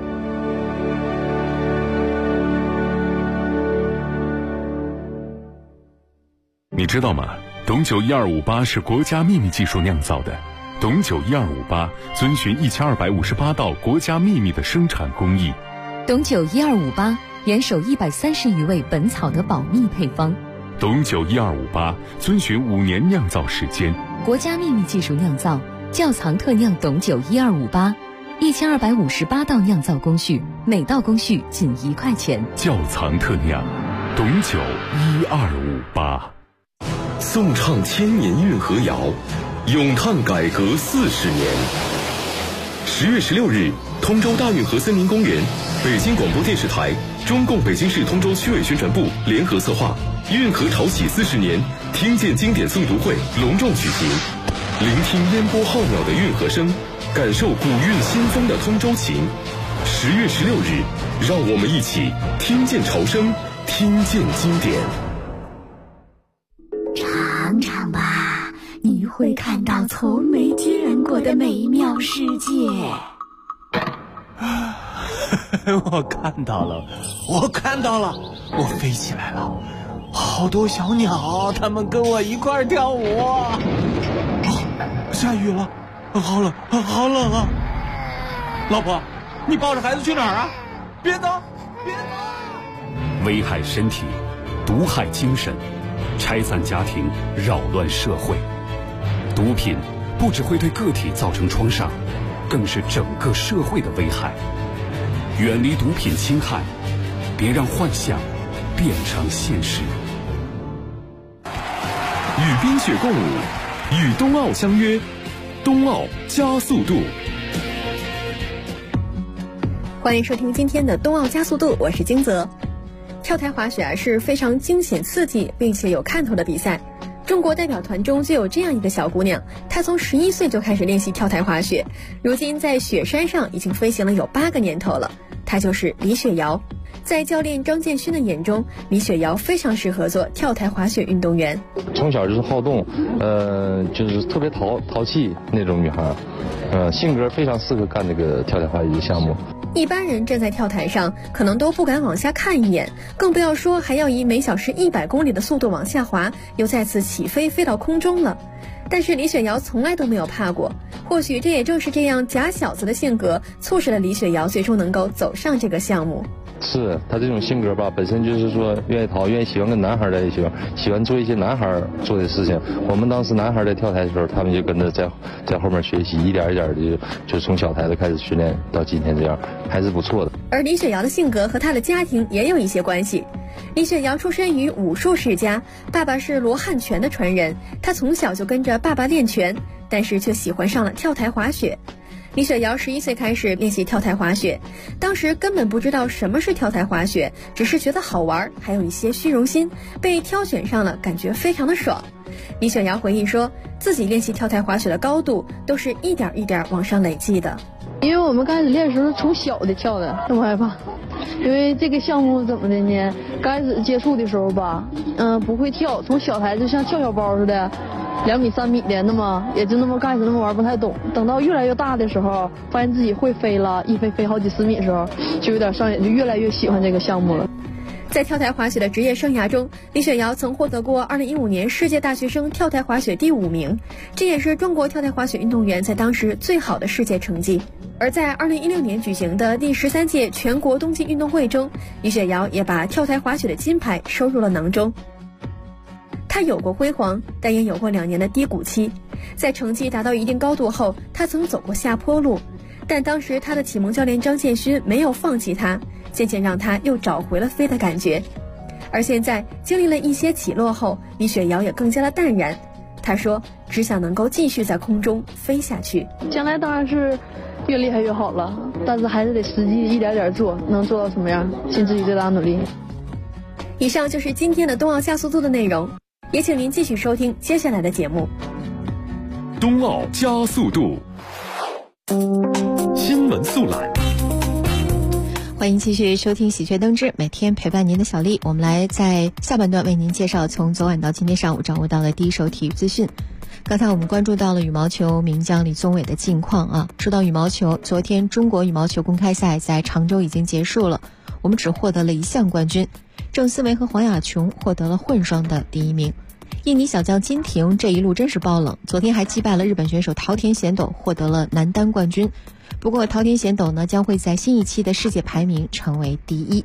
你知道吗？董酒1258是国家秘密技术酿造的。董酒1258遵循1258道国家秘密的生产工艺。 董酒1258严守130余味本草的保密配方。 董酒1258遵循5年酿造时间， 国家秘密技术酿造，窖藏特酿董酒1258，1258道酿造工序，每道工序仅1块钱。 窖藏特酿，董酒1258。 颂唱千年运河谣，咏叹改革40年。10月16日，通州大运河森林公园，北京广播电视台、中共北京市通州区委宣传部联合策划运河潮起40年听见经典诵读会隆重举行，聆听烟波浩渺的运河声，感受古韵新风的通州情。10月16日，让我们一起听见潮声，听见经典。 尝尝吧，你会看到从没见过的美妙世界。 我看到了，我飞起来了，好多小鸟，它们跟我一块儿跳舞。下雨了，好冷啊！老婆，你抱着孩子去哪儿啊？别走！ 危害身体，毒害精神，拆散家庭，扰乱社会。毒品不只会对个体造成创伤，更是整个社会的危害。远离毒品侵害，别让幻想变成现实。 与冰雪共舞，与冬奥相约，冬奥加速度。 欢迎收听今天的冬奥加速度，我是金泽。跳台滑雪是非常惊险刺激并且有看头的比赛。中国代表团中就有这样一个小姑娘，她从11岁就开始练习跳台滑雪，如今在雪山上已经飞行了有8个年头了。她就是李雪瑶。在教练张建勋的眼中，李雪瑶非常适合做跳台滑雪运动员。 从小就是好动，就是特别淘气那种女孩，性格非常适合干这个跳台滑雪项目。 一般人站在跳台上可能都不敢往下看一眼，更不要说还要以每小时100公里的速度往下滑，又再次起飞飞到空中了。但是李雪瑶从来都没有怕过，或许这也正是这样假小子的性格，促使了李雪瑶最终能够走上这个项目。 是他这种性格吧，本身就是说愿意喜欢跟男孩在一起，喜欢做一些男孩做的事情。我们当时男孩在跳台的时候，他们就跟着在后面学习，一点一点的就从小台子开始训练到今天这样，还是不错的。 而李雪瑶的性格和她的家庭也有一些关系。 李雪瑶出身于武术世家，爸爸是罗汉拳的传人，她从小就跟着爸爸练拳，但是却喜欢上了跳台滑雪。李雪瑶11岁开始练习跳台滑雪，当时根本不知道什么是跳台滑雪，只是觉得好玩，还有一些虚荣心，被挑选上了，感觉非常的爽。李雪瑶回忆说，自己练习跳台滑雪的高度都是一点一点往上累积的。 因为我们刚开始练的时候从小的跳的，那么害怕。因为这个项目怎么的呢？刚开始接触的时候吧，不会跳，从小台就像跳小包似的，2米3米的，那么也就那么刚开始那么玩不太懂。等到越来越大的时候，发现自己会飞了，一飞好几10米的时候，就有点上瘾，就越来越喜欢这个项目了。 在跳台滑雪的职业生涯中，李雪瑶曾获得过2015年世界大学生跳台滑雪第5名，这也是中国跳台滑雪运动员在当时最好的世界成绩。而在2016年举行的第13届全国冬季运动会中，李雪瑶也把跳台滑雪的金牌收入了囊中。她有过辉煌，但也有过2年的低谷期。在成绩达到一定高度后，她曾走过下坡路，但当时她的启蒙教练张建勋没有放弃她，渐渐让她又找回了飞的感觉。而现在经历了一些起落后，李雪瑶也更加的淡然。她说，只想能够继续在空中飞下去。 将来当然是越厉害越好了，但是还是得实际一点点做，能做到什么样，尽自己最大努力。 以上就是今天的冬奥加速度的内容，也请您继续收听接下来的节目。 冬奥加速度，新闻速览。 欢迎继续收听喜鹊登之，每天陪伴您的小丽。我们来在下半段为您介绍从昨晚到今天上午掌握到的第一手体育资讯。刚才我们关注到了羽毛球名将李宗伟的近况啊。说到羽毛球，昨天中国羽毛球公开赛在常州已经结束了，我们只获得了1项冠军，郑思维和黄雅琼获得了混双的第1名。印尼小将金廷这一路真是爆冷，昨天还击败了日本选手桃田贤斗，获得了男单冠军。不过桃田贤斗呢，将会在新一期的世界排名成为第1。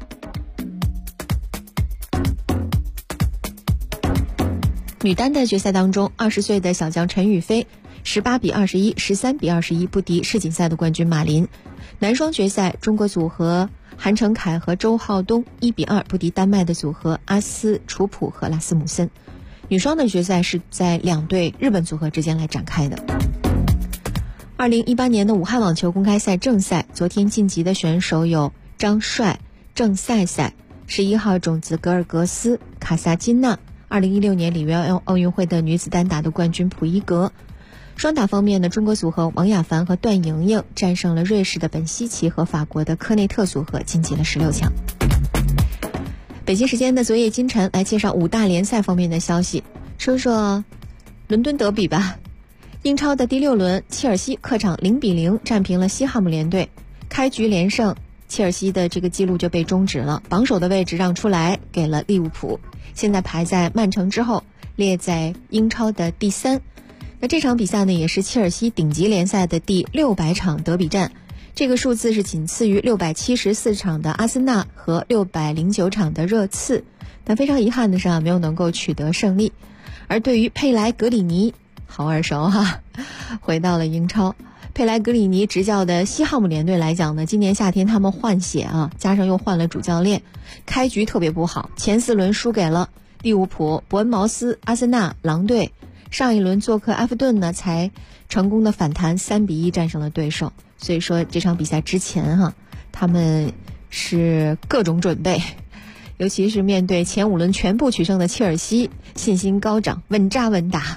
女单的决赛当中，20岁的小将陈雨菲18比21、13比21不敌世锦赛的冠军马林。男双决赛，中国组合韩成凯和周浩东1比2不敌丹麦的组合阿斯楚普和拉斯姆森。女双的决赛是在2对日本组合之间来展开的。2018年的武汉网球公开赛正赛，昨天晋级的选手有张帅、郑赛赛、11号种子格尔格斯、卡萨金娜，2016年里约奥运会的女子单打的冠军普伊格。双打方面呢，中国组合王雅凡和段莹莹战胜了瑞士的本希奇和法国的科内特组合，晋级了16强。北京时间的昨夜今晨来介绍5大联赛方面的消息，说说伦敦德比吧。英超的第6轮，切尔西客场0比0战平了西汉姆联队，开局连胜，切尔西的这个记录就被终止了，榜首的位置让出来给了利物浦，现在排在曼城之后，列在英超的第3。那这场比赛呢，也是切尔西顶级联赛的第600场德比战，这个数字是仅次于674场的阿森纳和609场的热刺，但非常遗憾的是没有能够取得胜利。而对于佩莱格里尼，好耳熟哈，回到了英超。佩莱格里尼执教的西汉姆联队来讲呢，今年夏天他们换血加上又换了主教练，开局特别不好，前4轮输给了利物浦、伯恩茅斯、阿森纳、狼队，上一轮做客埃弗顿呢才成功的反弹3比1战胜了对手。所以说这场比赛之前他们是各种准备，尤其是面对前5轮全部取胜的切尔西，信心高涨，稳扎稳打。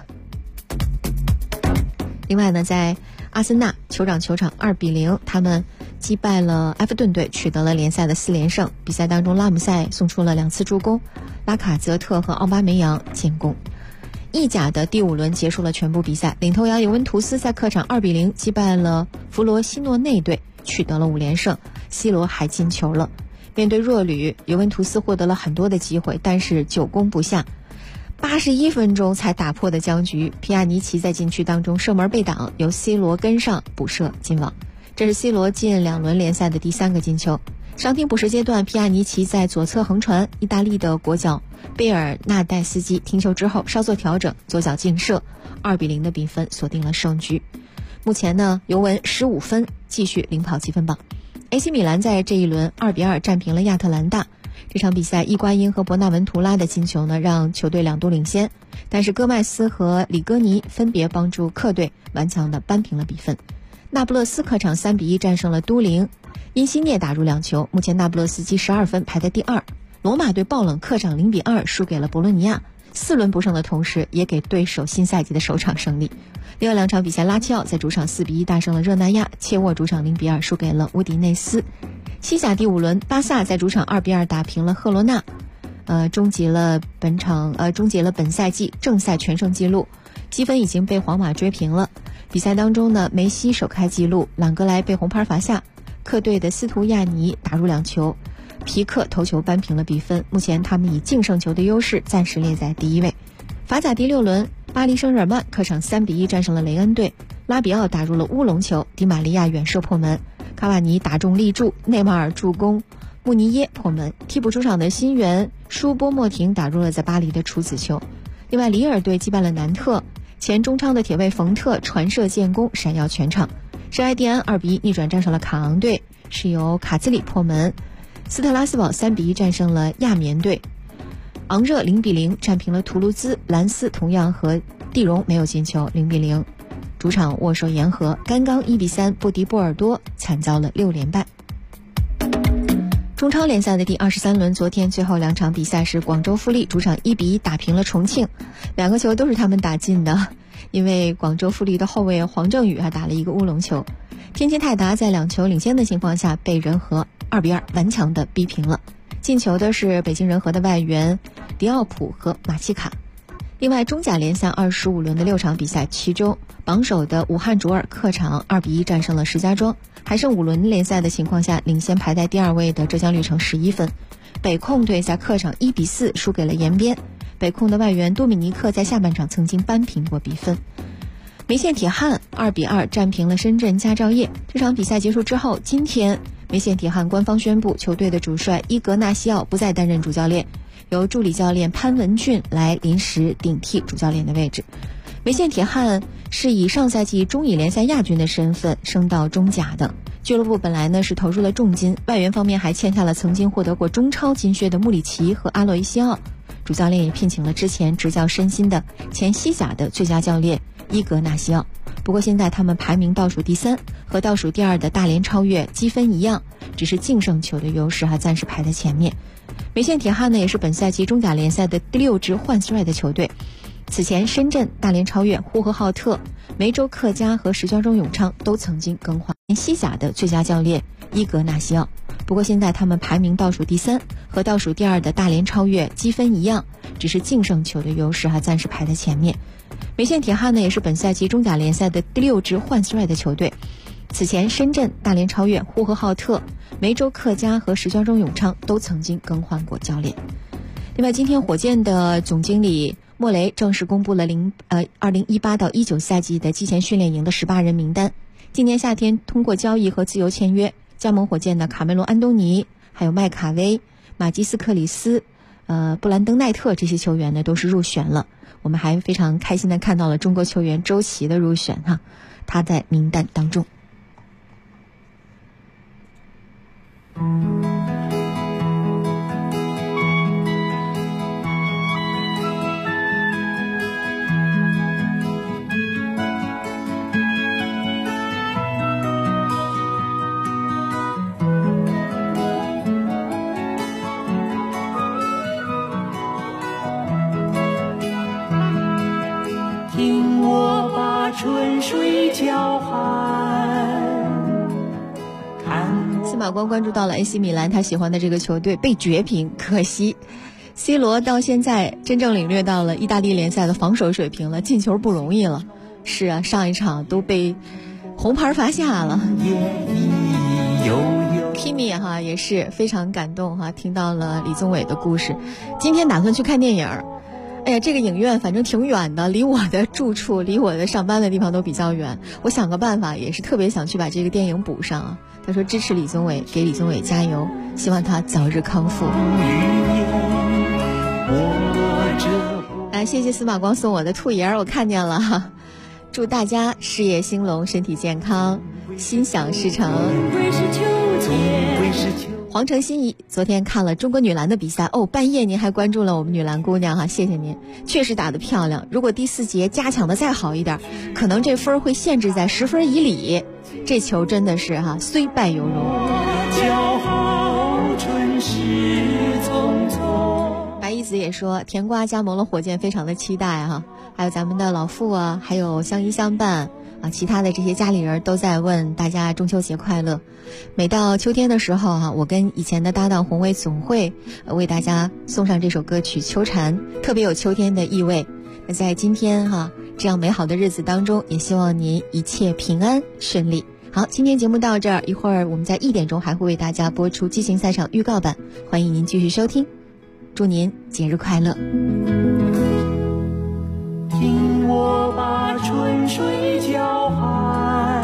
另外呢，在阿森纳酋长球场2比0，他们击败了埃弗顿队，取得了联赛的4连胜。比赛当中，拉姆塞送出了2次助攻，拉卡泽特和奥巴梅扬建功。意甲的第5轮结束了全部比赛，领头羊尤文图斯在客场2比0击败了弗罗西诺内队，取得了5连胜，C 罗还进球了。面对弱旅，尤文图斯获得了很多的机会，但是久攻不下，81分钟才打破的僵局。皮亚尼奇在禁区当中射门被挡，由 C 罗跟上补射进网，这是 C 罗近2轮联赛的第3个进球。伤停补时阶段，皮亚尼奇在左侧横传，意大利的国脚贝尔纳代斯基停球之后稍作调整，左脚劲射，2比0的比分锁定了胜局。目前呢，尤文15分，继续领跑积分榜。AC 米兰在这一轮2比2战平了亚特兰大， 这场比赛伊瓜因和伯纳文图拉的进球呢，让球队2度领先，但是戈麦斯和里戈尼分别帮助客队顽强地扳平了比分。那不勒斯客场3-1战胜了都灵，因西涅打入2球，目前那不勒斯积12分排在第2。罗马队爆冷客场0-2输给了博洛尼亚，4轮不胜的同时也给对手新赛季的首场胜利。另外2场比赛，拉齐奥在主场4-1大胜了热那亚，切沃主场0-2输给了乌迪内斯。西甲第5轮，巴萨在主场2-2打平了赫罗纳，终结了本赛季正赛全胜纪录，积分已经被皇马追平了。比赛当中呢，梅西首开纪录，朗格莱被红牌罚下，客队的斯图亚尼打入2球，皮克头球扳平了比分，目前他们以净胜球的优势暂时列在第1位。法甲第6轮，巴黎圣日耳曼客场3-1战胜了雷恩队，拉比奥打入了乌龙球，迪玛利亚远射破门，卡瓦尼打中立柱，内马尔助攻，穆尼耶破门。替补出场的新援舒波莫廷打入了在巴黎的处子球。另外里尔队击败了南特，前中超的铁卫冯特传射建功，闪耀全场。圣埃蒂安2-1逆转战胜了卡昂队，是由卡兹里破门。斯特拉斯堡3-1战胜了亚眠队，昂热0-0战平了图卢兹，兰斯同样和蒂荣没有进球，0-0。主场握手言和，甘刚1-3不敌波尔多，惨遭了6连败。中超联赛的第23轮，昨天最后2场比赛是广州富力主场1-1打平了重庆，2个球都是他们打进的，因为广州富力的后卫黄正宇还打了1个乌龙球。天津泰达在2球领先的情况下被人和2-2顽强地逼平了，进球的是北京人和的外援迪奥普和马奇卡。另外中甲联赛25轮的6场比赛，其中榜首的武汉卓尔客场2-1战胜了石家庄，还剩5轮联赛的情况下，领先排在第2位的浙江绿城11分。北控队在客场1-4输给了延边，北控的外援多米尼克在下半场曾经扳平过比分。梅县铁汉2-2战平了深圳佳兆业。这场比赛结束之后，今天梅县铁汉官方宣布，球队的主帅伊格纳西奥不再担任主教练，由助理教练潘文俊来临时顶替主教练的位置。梅县铁汉是以上赛季中乙联赛亚军的身份升到中甲的，俱乐部本来呢是投入了重金，外援方面还签下了曾经获得过中超金靴的穆里奇和阿洛伊西奥，主教练也聘请了之前执教申鑫的前西甲的最佳教练伊格纳西奥。不过现在他们排名倒数第3，和倒数第2的大连超越积分一样，只是净胜球的优势还暂时排在前面。梅县铁汉呢也是本赛季中甲联赛的第6支换帅的球队，此前深圳、大连超越、呼和浩特、梅州客家和石家庄永昌都曾经更换西甲的最佳教练伊格纳西奥。不过现在他们排名倒数第3，和倒数第2的大连超越积分一样，只是净胜球的优势还暂时排在前面。梅县铁汉呢也是本赛季中甲联赛的第6支换帅的球队，此前深圳、大连超越、呼和浩特、梅州客家和石家庄永昌都曾经更换过教练。另外今天火箭的总经理莫雷正式公布了2018到19赛季的季前训练营的18人名单。今年夏天通过交易和自由签约加盟火箭的卡梅隆·安东尼、还有麦卡威、马基斯·克里斯、布兰登·奈特这些球员呢都是入选了。我们还非常开心的看到了中国球员周琦的入选哈，他在名单当中。 听我把春水叫喊。 司马光关注到了 AC 米兰，他喜欢的这个球队被绝平，可惜 C 罗到现在真正领略到了意大利联赛的防守水平了，进球不容易了。是啊，上一场都被红牌罚下了。Kimi 哈也是非常感动哈，听到了李宗伟的故事。今天打算去看电影，哎呀，这个影院反正挺远的，离我的住处、离我的上班的地方都比较远。我想个办法，也是特别想去把这个电影补上啊。他说支持李宗伟，给李宗伟加油，希望他早日康复。谢谢司马光送我的兔爷儿，我看见了哈。祝大家事业兴隆，身体健康，心想事成。 皇城心仪昨天看了中国女篮的比赛哦，半夜您还关注了我们女篮姑娘哈，谢谢您，确实打得漂亮。如果第4节加强的再好一点，可能这分会限制在10分以里。这球真的是哈，虽败犹荣。白一子也说，甜瓜加盟了火箭，非常的期待哈。还有咱们的老傅啊，还有相依相伴啊，其他的这些家里人都在问大家中秋节快乐。每到秋天的时候哈，我跟以前的搭档红卫总会为大家送上这首歌曲《秋蝉》，特别有秋天的意味。那在今天哈这样美好的日子当中，也希望您一切平安顺利。好，今天节目到这儿，一会儿我们在1点钟还会为大家播出激情赛场预告版，欢迎您继续收听，祝您节日快乐。 听我把春水叫喊，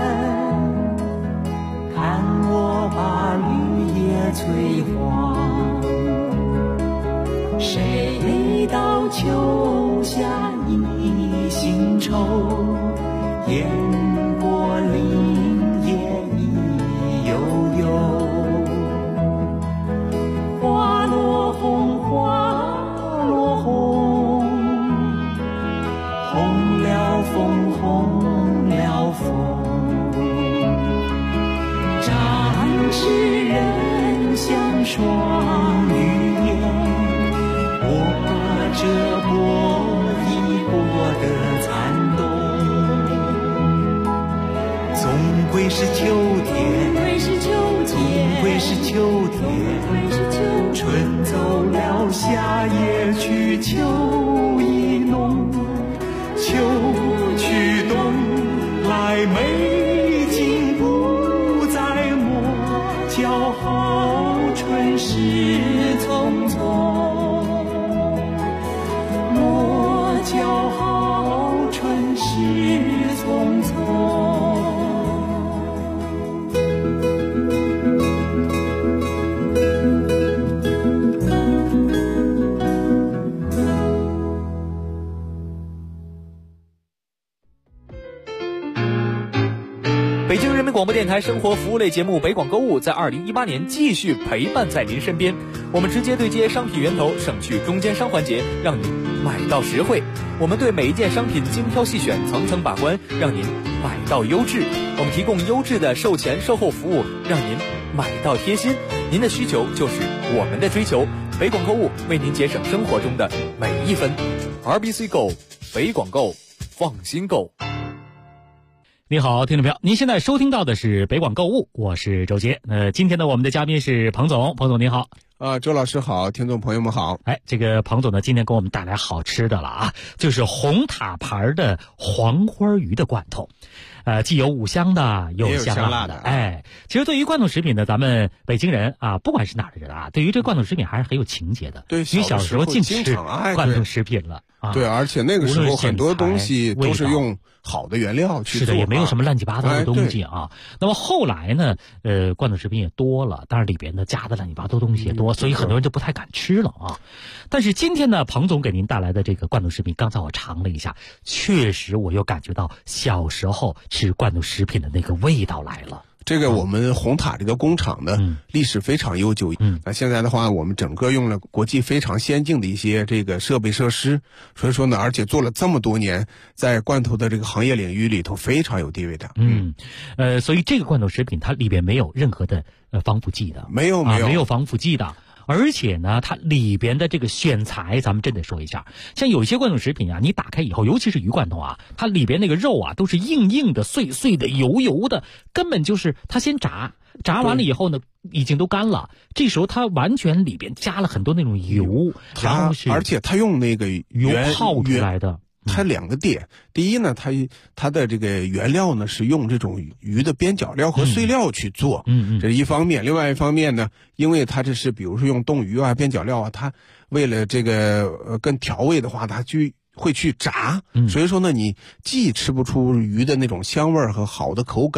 看我把绿叶催黄，谁道秋夏一心愁，雁过林叶一悠悠，花落红花落红，红了枫红了枫，展翅人像双羽燕，握着波一波的残冬。总归是秋天，总归是秋天，春走了夏也去，秋意浓，秋去冬来，美景不再磨，叫好春事匆匆，莫叫好春事匆匆。 北京人民广播电台生活服务类节目北广购物在2018年继续陪伴在您身边，我们直接对接商品源头，省去中间商环节，让您买到实惠。我们对每一件商品精挑细选，层层把关，让您买到优质。我们提供优质的售前售后服务，让您买到贴心。您的需求就是我们的追求，北广购物为您节省生活中的每一分。RBC Go， 北广购，放心购。 你好，听众朋友，您现在收听到的是北广购物，我是周杰。今天的我们的嘉宾是彭总，彭总您好。 周老师好，听众朋友们好。 这个彭总呢，今天给我们带来好吃的了啊，就是红塔牌的黄花鱼的罐头。既有五香的，有香辣的。其实对于罐头食品呢，咱们北京人啊，不管是哪儿的人啊，对于这罐头食品还是很有情节的。 对， 你小时候净吃罐头食品了啊。 对，而且那个时候很多东西都是用好的原料去做， 是的，也没有什么乱七八糟的东西啊。那么后来呢，罐头食品也多了，但是里边呢加的乱七八糟东西也多，所以很多人就不太敢吃了啊。但是今天呢，彭总给您带来的这个罐头食品，刚才我尝了一下，确实我又感觉到小时候吃罐头食品的那个味道来了。 这个我们红塔这个工厂呢，历史非常悠久。那现在的话，我们整个用了国际非常先进的一些这个设备设施，所以说呢，而且做了这么多年，在罐头的这个行业领域里头非常有地位的。 所以这个罐头食品它里边没有任何的防腐剂的， 没有防腐剂的。而且呢，它里边的这个选材，咱们真得说一下，像有一些罐头食品啊，你打开以后，尤其是鱼罐头啊，它里边那个肉啊，都是硬硬的、碎碎的、油油的，根本就是它先炸完了以后呢，已经都干了，这时候它完全里边加了很多那种油，然后而且它用那个油泡出来的。 它两个点，第一呢，它的这个原料呢是用这种鱼的边角料和碎料去做，这是一方面。另外一方面呢，因为它这是比如说用冻鱼啊、边角料啊，它为了这个更调味的话，它就会去炸，所以说呢，你既吃不出鱼的那种香味和好的口感，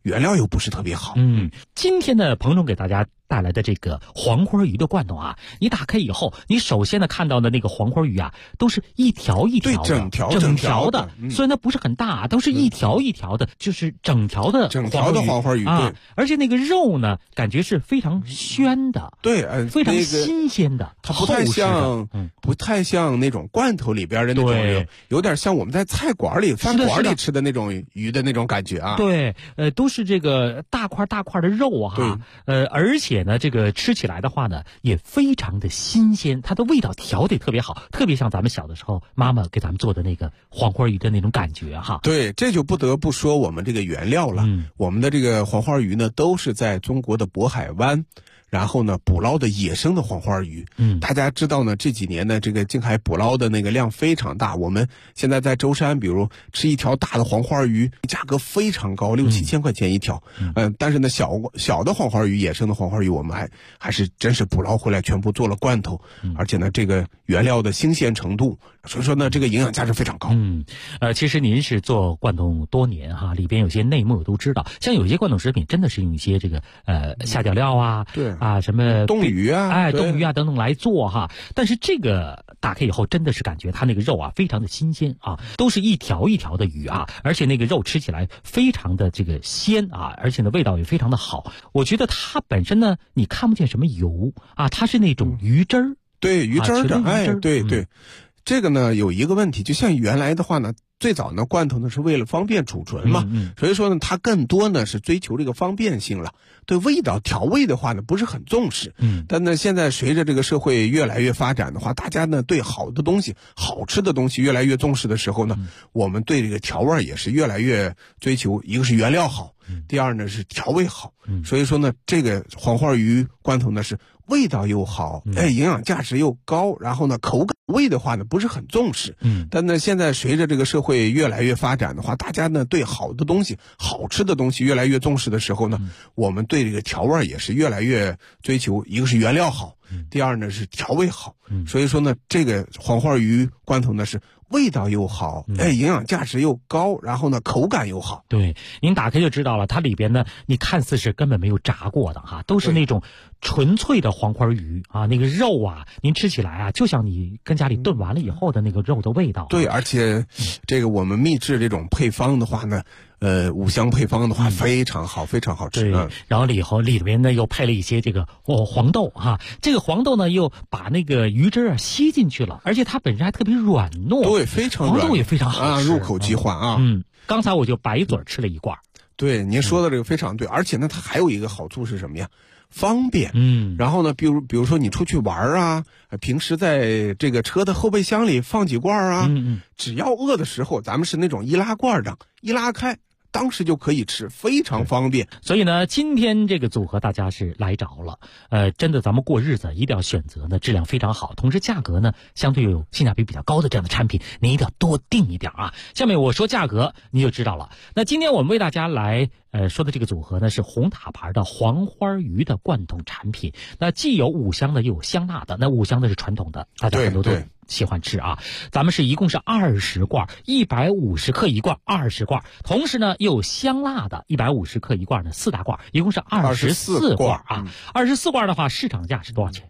原料又不是特别好。 今天呢，彭总给大家带来的这个黄花鱼的罐头啊，你打开以后，你首先呢看到的那个黄花鱼啊，都是一条一条的， 对，整条的， 虽然它不是很大，都是一条一条的，就是整条的黄花鱼啊，而且那个肉呢，感觉是非常鲜的， 对， 非常新鲜的， 它不太像那种罐头里边的那种，有点像我们在菜馆里、饭馆里吃的那种鱼的那种感觉啊。 对，都是这个大块大块的肉哈，而且呢，这个吃起来的话呢，也非常的新鲜，它的味道调得特别好，特别像咱们小的时候妈妈给咱们做的那个黄花鱼的那种感觉哈。 对，这就不得不说我们这个原料了。我们的这个黄花鱼呢，都是在中国的渤海湾，然后呢捕捞的野生的黄花鱼。大家知道呢，这几年呢这个近海捕捞的那个量非常大，我们现在在舟山比如吃一条大的黄花鱼价格非常高，6、7千块钱一条。但是呢小的黄花鱼，野生的黄花鱼我们还是真是捕捞回来全部做了罐头，而且呢这个原料的新鲜程度，所以说呢这个营养价值非常高。 其实您是做罐头多年哈，里边有些内幕都知道，像有些罐头食品真的是用一些这个下脚料啊， 对啊什么冻鱼啊， 冻鱼啊等等来做哈，但是这个打开以后真的是感觉它那个肉啊非常的新鲜啊，都是一条一条的鱼啊，而且那个肉吃起来非常的这个鲜啊，而且呢味道也非常的好。我觉得它本身呢你看不见什么油啊，它是那种鱼汁儿， 对，鱼汁儿的，对。这个呢有一个问题，就像原来的话呢，最早呢罐头呢是为了方便储存嘛，所以说呢它更多呢是追求这个方便性了，对味道调味的话呢不是很重视。但呢现在随着这个社会越来越发展的话，大家呢对好的东西、好吃的东西越来越重视的时候呢，我们对这个调味也是越来越追求，一个是原料好，第二呢是调味好。所以说呢这个黄花鱼罐头呢是味道又好，营养价值又高，然后呢口感味的话呢不是很重视。但呢现在随着这个社会越来越发展的话，大家呢对好的东西、好吃的东西越来越重视的时候呢，我们对这个调味也是越来越追求，一个是原料好，第二呢是调味好。所以说呢这个黄花鱼罐头呢是味道又好，营养价值又高，然后呢口感又好。 对，您打开就知道了，它里边呢你看似是根本没有炸过的哈，都是那种纯粹的黄花鱼啊，那个肉啊您吃起来啊就像你跟家里炖完了以后的那个肉的味道。 对，而且这个我们秘制这种配方的话呢五香配方的话非常好，非常好吃。 对，然后里面呢又配了一些这个黄豆哈，这个黄豆呢又把那个鱼汁啊吸进去了，而且它本身还特别软糯。 对，非常软， 黄豆也非常好吃， 入口即化啊。 刚才我就白嘴吃了一罐。 对，您说的这个非常对，而且呢它还有一个好处是什么呀？方便。然后呢比如说你出去玩啊，平时在这个车的后备箱里放几罐啊，只要饿的时候，咱们是那种易拉罐的，一拉开当时就可以吃，非常方便。 所以呢今天这个组合大家是来着了，真的咱们过日子一定要选择呢质量非常好，同时价格呢相对有性价比比较高的这样的产品，您一定要多订一点啊。下面我说价格你就知道了。那今天我们为大家来说的这个组合呢是红塔牌的黄花鱼的罐头产品，那既有五香的又有香辣的，那五香的是传统的，大家很多都喜欢吃啊。咱们是一共是20罐，150克一罐，20罐。同时呢又有香辣的150克一罐的4大罐，一共是24罐啊。24罐的话市场价是多少钱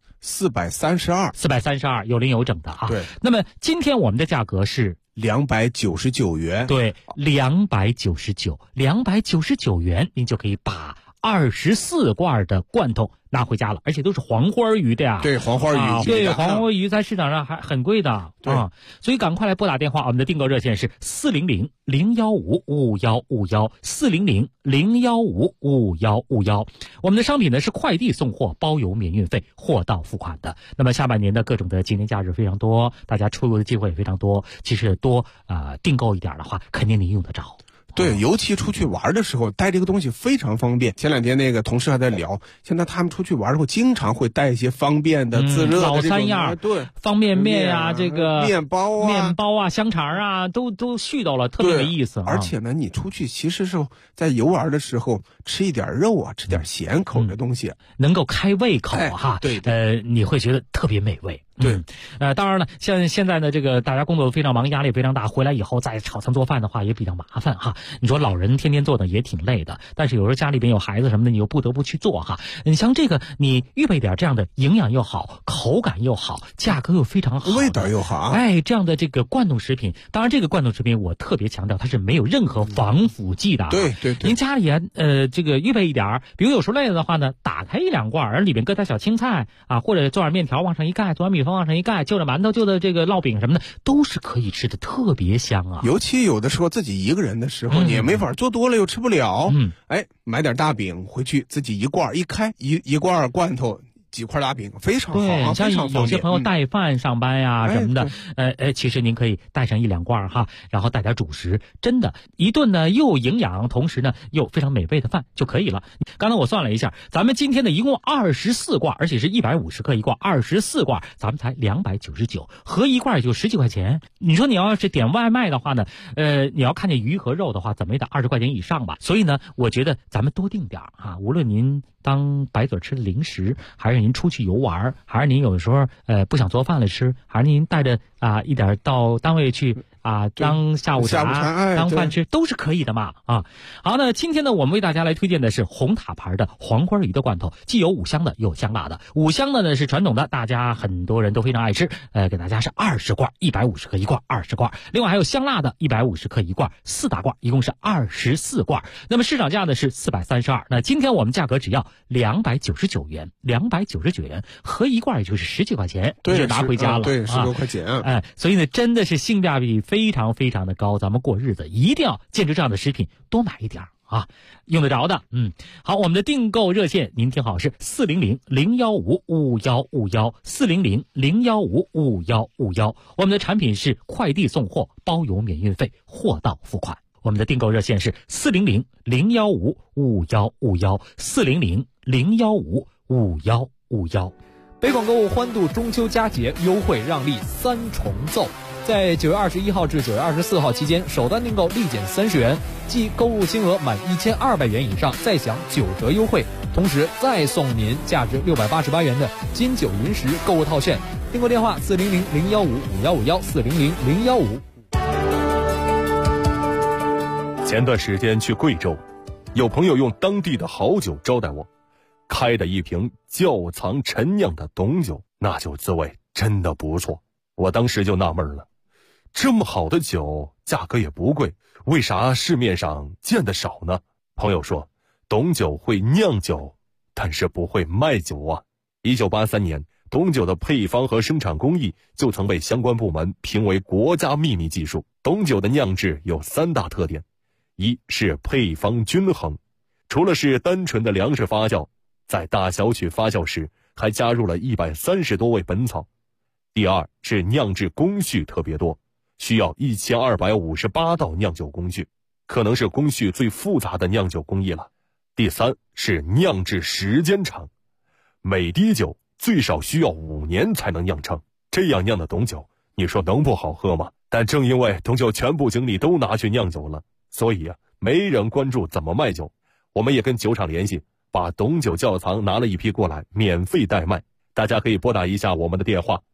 ？432，有零有整的啊。 对。 那么今天我们的价格是 299元。 对，299元您就可以把24罐的罐头拿回家了，而且都是黄花鱼的呀。 对，黄花鱼。 对，黄花鱼在市场上还很贵的。 对所以赶快来拨打电话，我们的订购热线是400-015-5515，400-015-5515。我们的商品呢是快递送货，包邮免运费，货到付款的。那么下半年的各种的节年假日非常多，大家出游的机会也非常多，其实多订购一点的话，肯定您用得着。 对，尤其出去玩的时候带这个东西非常方便。前两天那个同事还在聊，现在他们出去玩的时候经常会带一些方便的自热的老三样， 对， 方便面呀，这个面包啊，香肠啊，都絮叨了，特别有意思。 而且呢，你出去其实是在游玩的时候吃一点肉啊，吃点咸口的东西， 能够开胃口哈。 对， 你会觉得特别美味。 对， 当然了，像现在呢，这个大家工作非常忙，压力非常大，回来以后再炒菜做饭的话也比较麻烦哈。你说老人天天做的也挺累的，但是有时候家里边有孩子什么的，你又不得不去做哈。你像这个，你预备点这样的营养又好、口感又好、价格又非常好、 味道又好， 这样的这个罐头食品，当然这个罐头食品我特别强调，它是没有任何防腐剂的。 对对对， 您家里这个预备一点，比如有时候累了的话呢，打开1-2罐，里边搁点小青菜啊，或者做点面条往上一盖，做点米饭往上一盖，就着馒头，就着这个烙饼什么的，都是可以吃的，特别香啊。 尤其有的时候自己一个人的时候，你也没法做多了又吃不了。买点大饼回去，自己一罐一开，一罐罐头。几块大饼非常好， 对，像有些朋友带饭上班呀什么的，其实您可以带上1-2罐哈，然后带点主食，真的，一顿呢又营养，同时呢又非常美味的饭就可以了。刚才我算了一下，咱们今天的一共24罐，而且是150克一罐，24罐，咱们才299，合一罐也就10几块钱。你说你要是点外卖的话呢，你要看见鱼和肉的话，怎么也得20块钱以上吧。所以呢，我觉得咱们多订点啊，无论您当白嘴吃的零食，还是您出去游玩，还是您有的时候不想做饭了吃，还是您带着一点到单位去当下午茶当饭吃，都是可以的嘛啊。好，那今天呢，我们为大家来推荐的是红塔牌的黄花鱼的罐头，既有5香的，又有香辣的。5香的呢是传统的，大家很多人都非常爱吃，给大家是20罐，150克一罐，20罐。另外还有香辣的，150克一罐，4大罐，一共是24罐。那么市场价呢是432，那今天我们价格只要299元，299元合一罐也就是10几块钱，就拿回家了， 对，10多块钱。 所以呢，真的是性价比非常非常的高，咱们过日子一定要见着这样的食品多买一点啊，用得着的。好，我们的订购热线您听好是400-015-5151，400-015-5151。我们的产品是快递送货，包邮免运费，货到付款。我们的订购热线是400-015-5151，400-015-5151。 北广购物欢度中秋佳节优惠让利3重奏，在9月21号至9月24号期间，首单订购立减30元，即购物金额满1200元以上再享9折优惠，同时再送您价值688元的金九银十购物套券。订购电话400-015-5151，400-015。 前段时间去贵州，有朋友用当地的好酒招待我，开的一瓶窖藏陈酿的董酒，那酒滋味真的不错。我当时就纳闷了，这么好的酒价格也不贵，为啥市面上见得少呢？朋友说，董酒会酿酒，但是不会卖酒啊。1983年，董酒的配方和生产工艺就曾被相关部门评为国家秘密技术。董酒的酿制有3大特点，一是配方均衡，除了是单纯的粮食发酵，在大小曲发酵时还加入了130多味本草。第二是酿制工序特别多，需要1258道酿酒工序，可能是工序最复杂的酿酒工艺了。第三是酿制时间长，每滴酒最少需要5年才能酿成，这样酿的董酒，你说能不好喝吗？但正因为董酒全部精力都拿去酿酒了，所以没人关注怎么卖酒。我们也跟酒厂联系，把董酒窖藏拿了一批过来，免费代卖。大家可以拨打一下我们的电话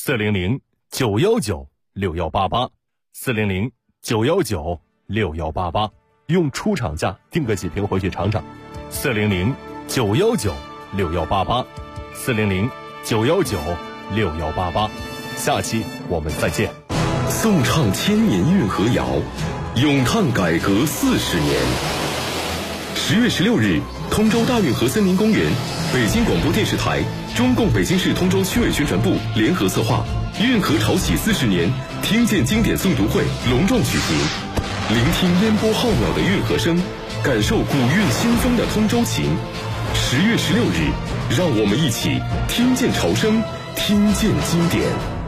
，400-919-6188，400-919-6188，用出厂价订个几瓶回去尝尝。400-919-6188，400-919-6188。下期我们再见。 颂唱千年运河谣，咏叹改革40年。10月16日，通州大运河森林公园，北京广播电视台、中共北京市通州区委宣传部联合策划运河潮起40年听见经典诵读会隆重举行，聆听烟波浩渺的运河声，感受古韵新风的通州情。10月16日，让我们一起听见潮声，听见经典。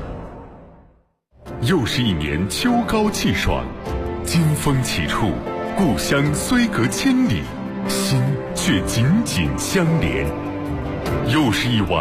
又是一年秋高气爽，金风起处，故乡虽隔千里，心却紧紧相连。又是一晚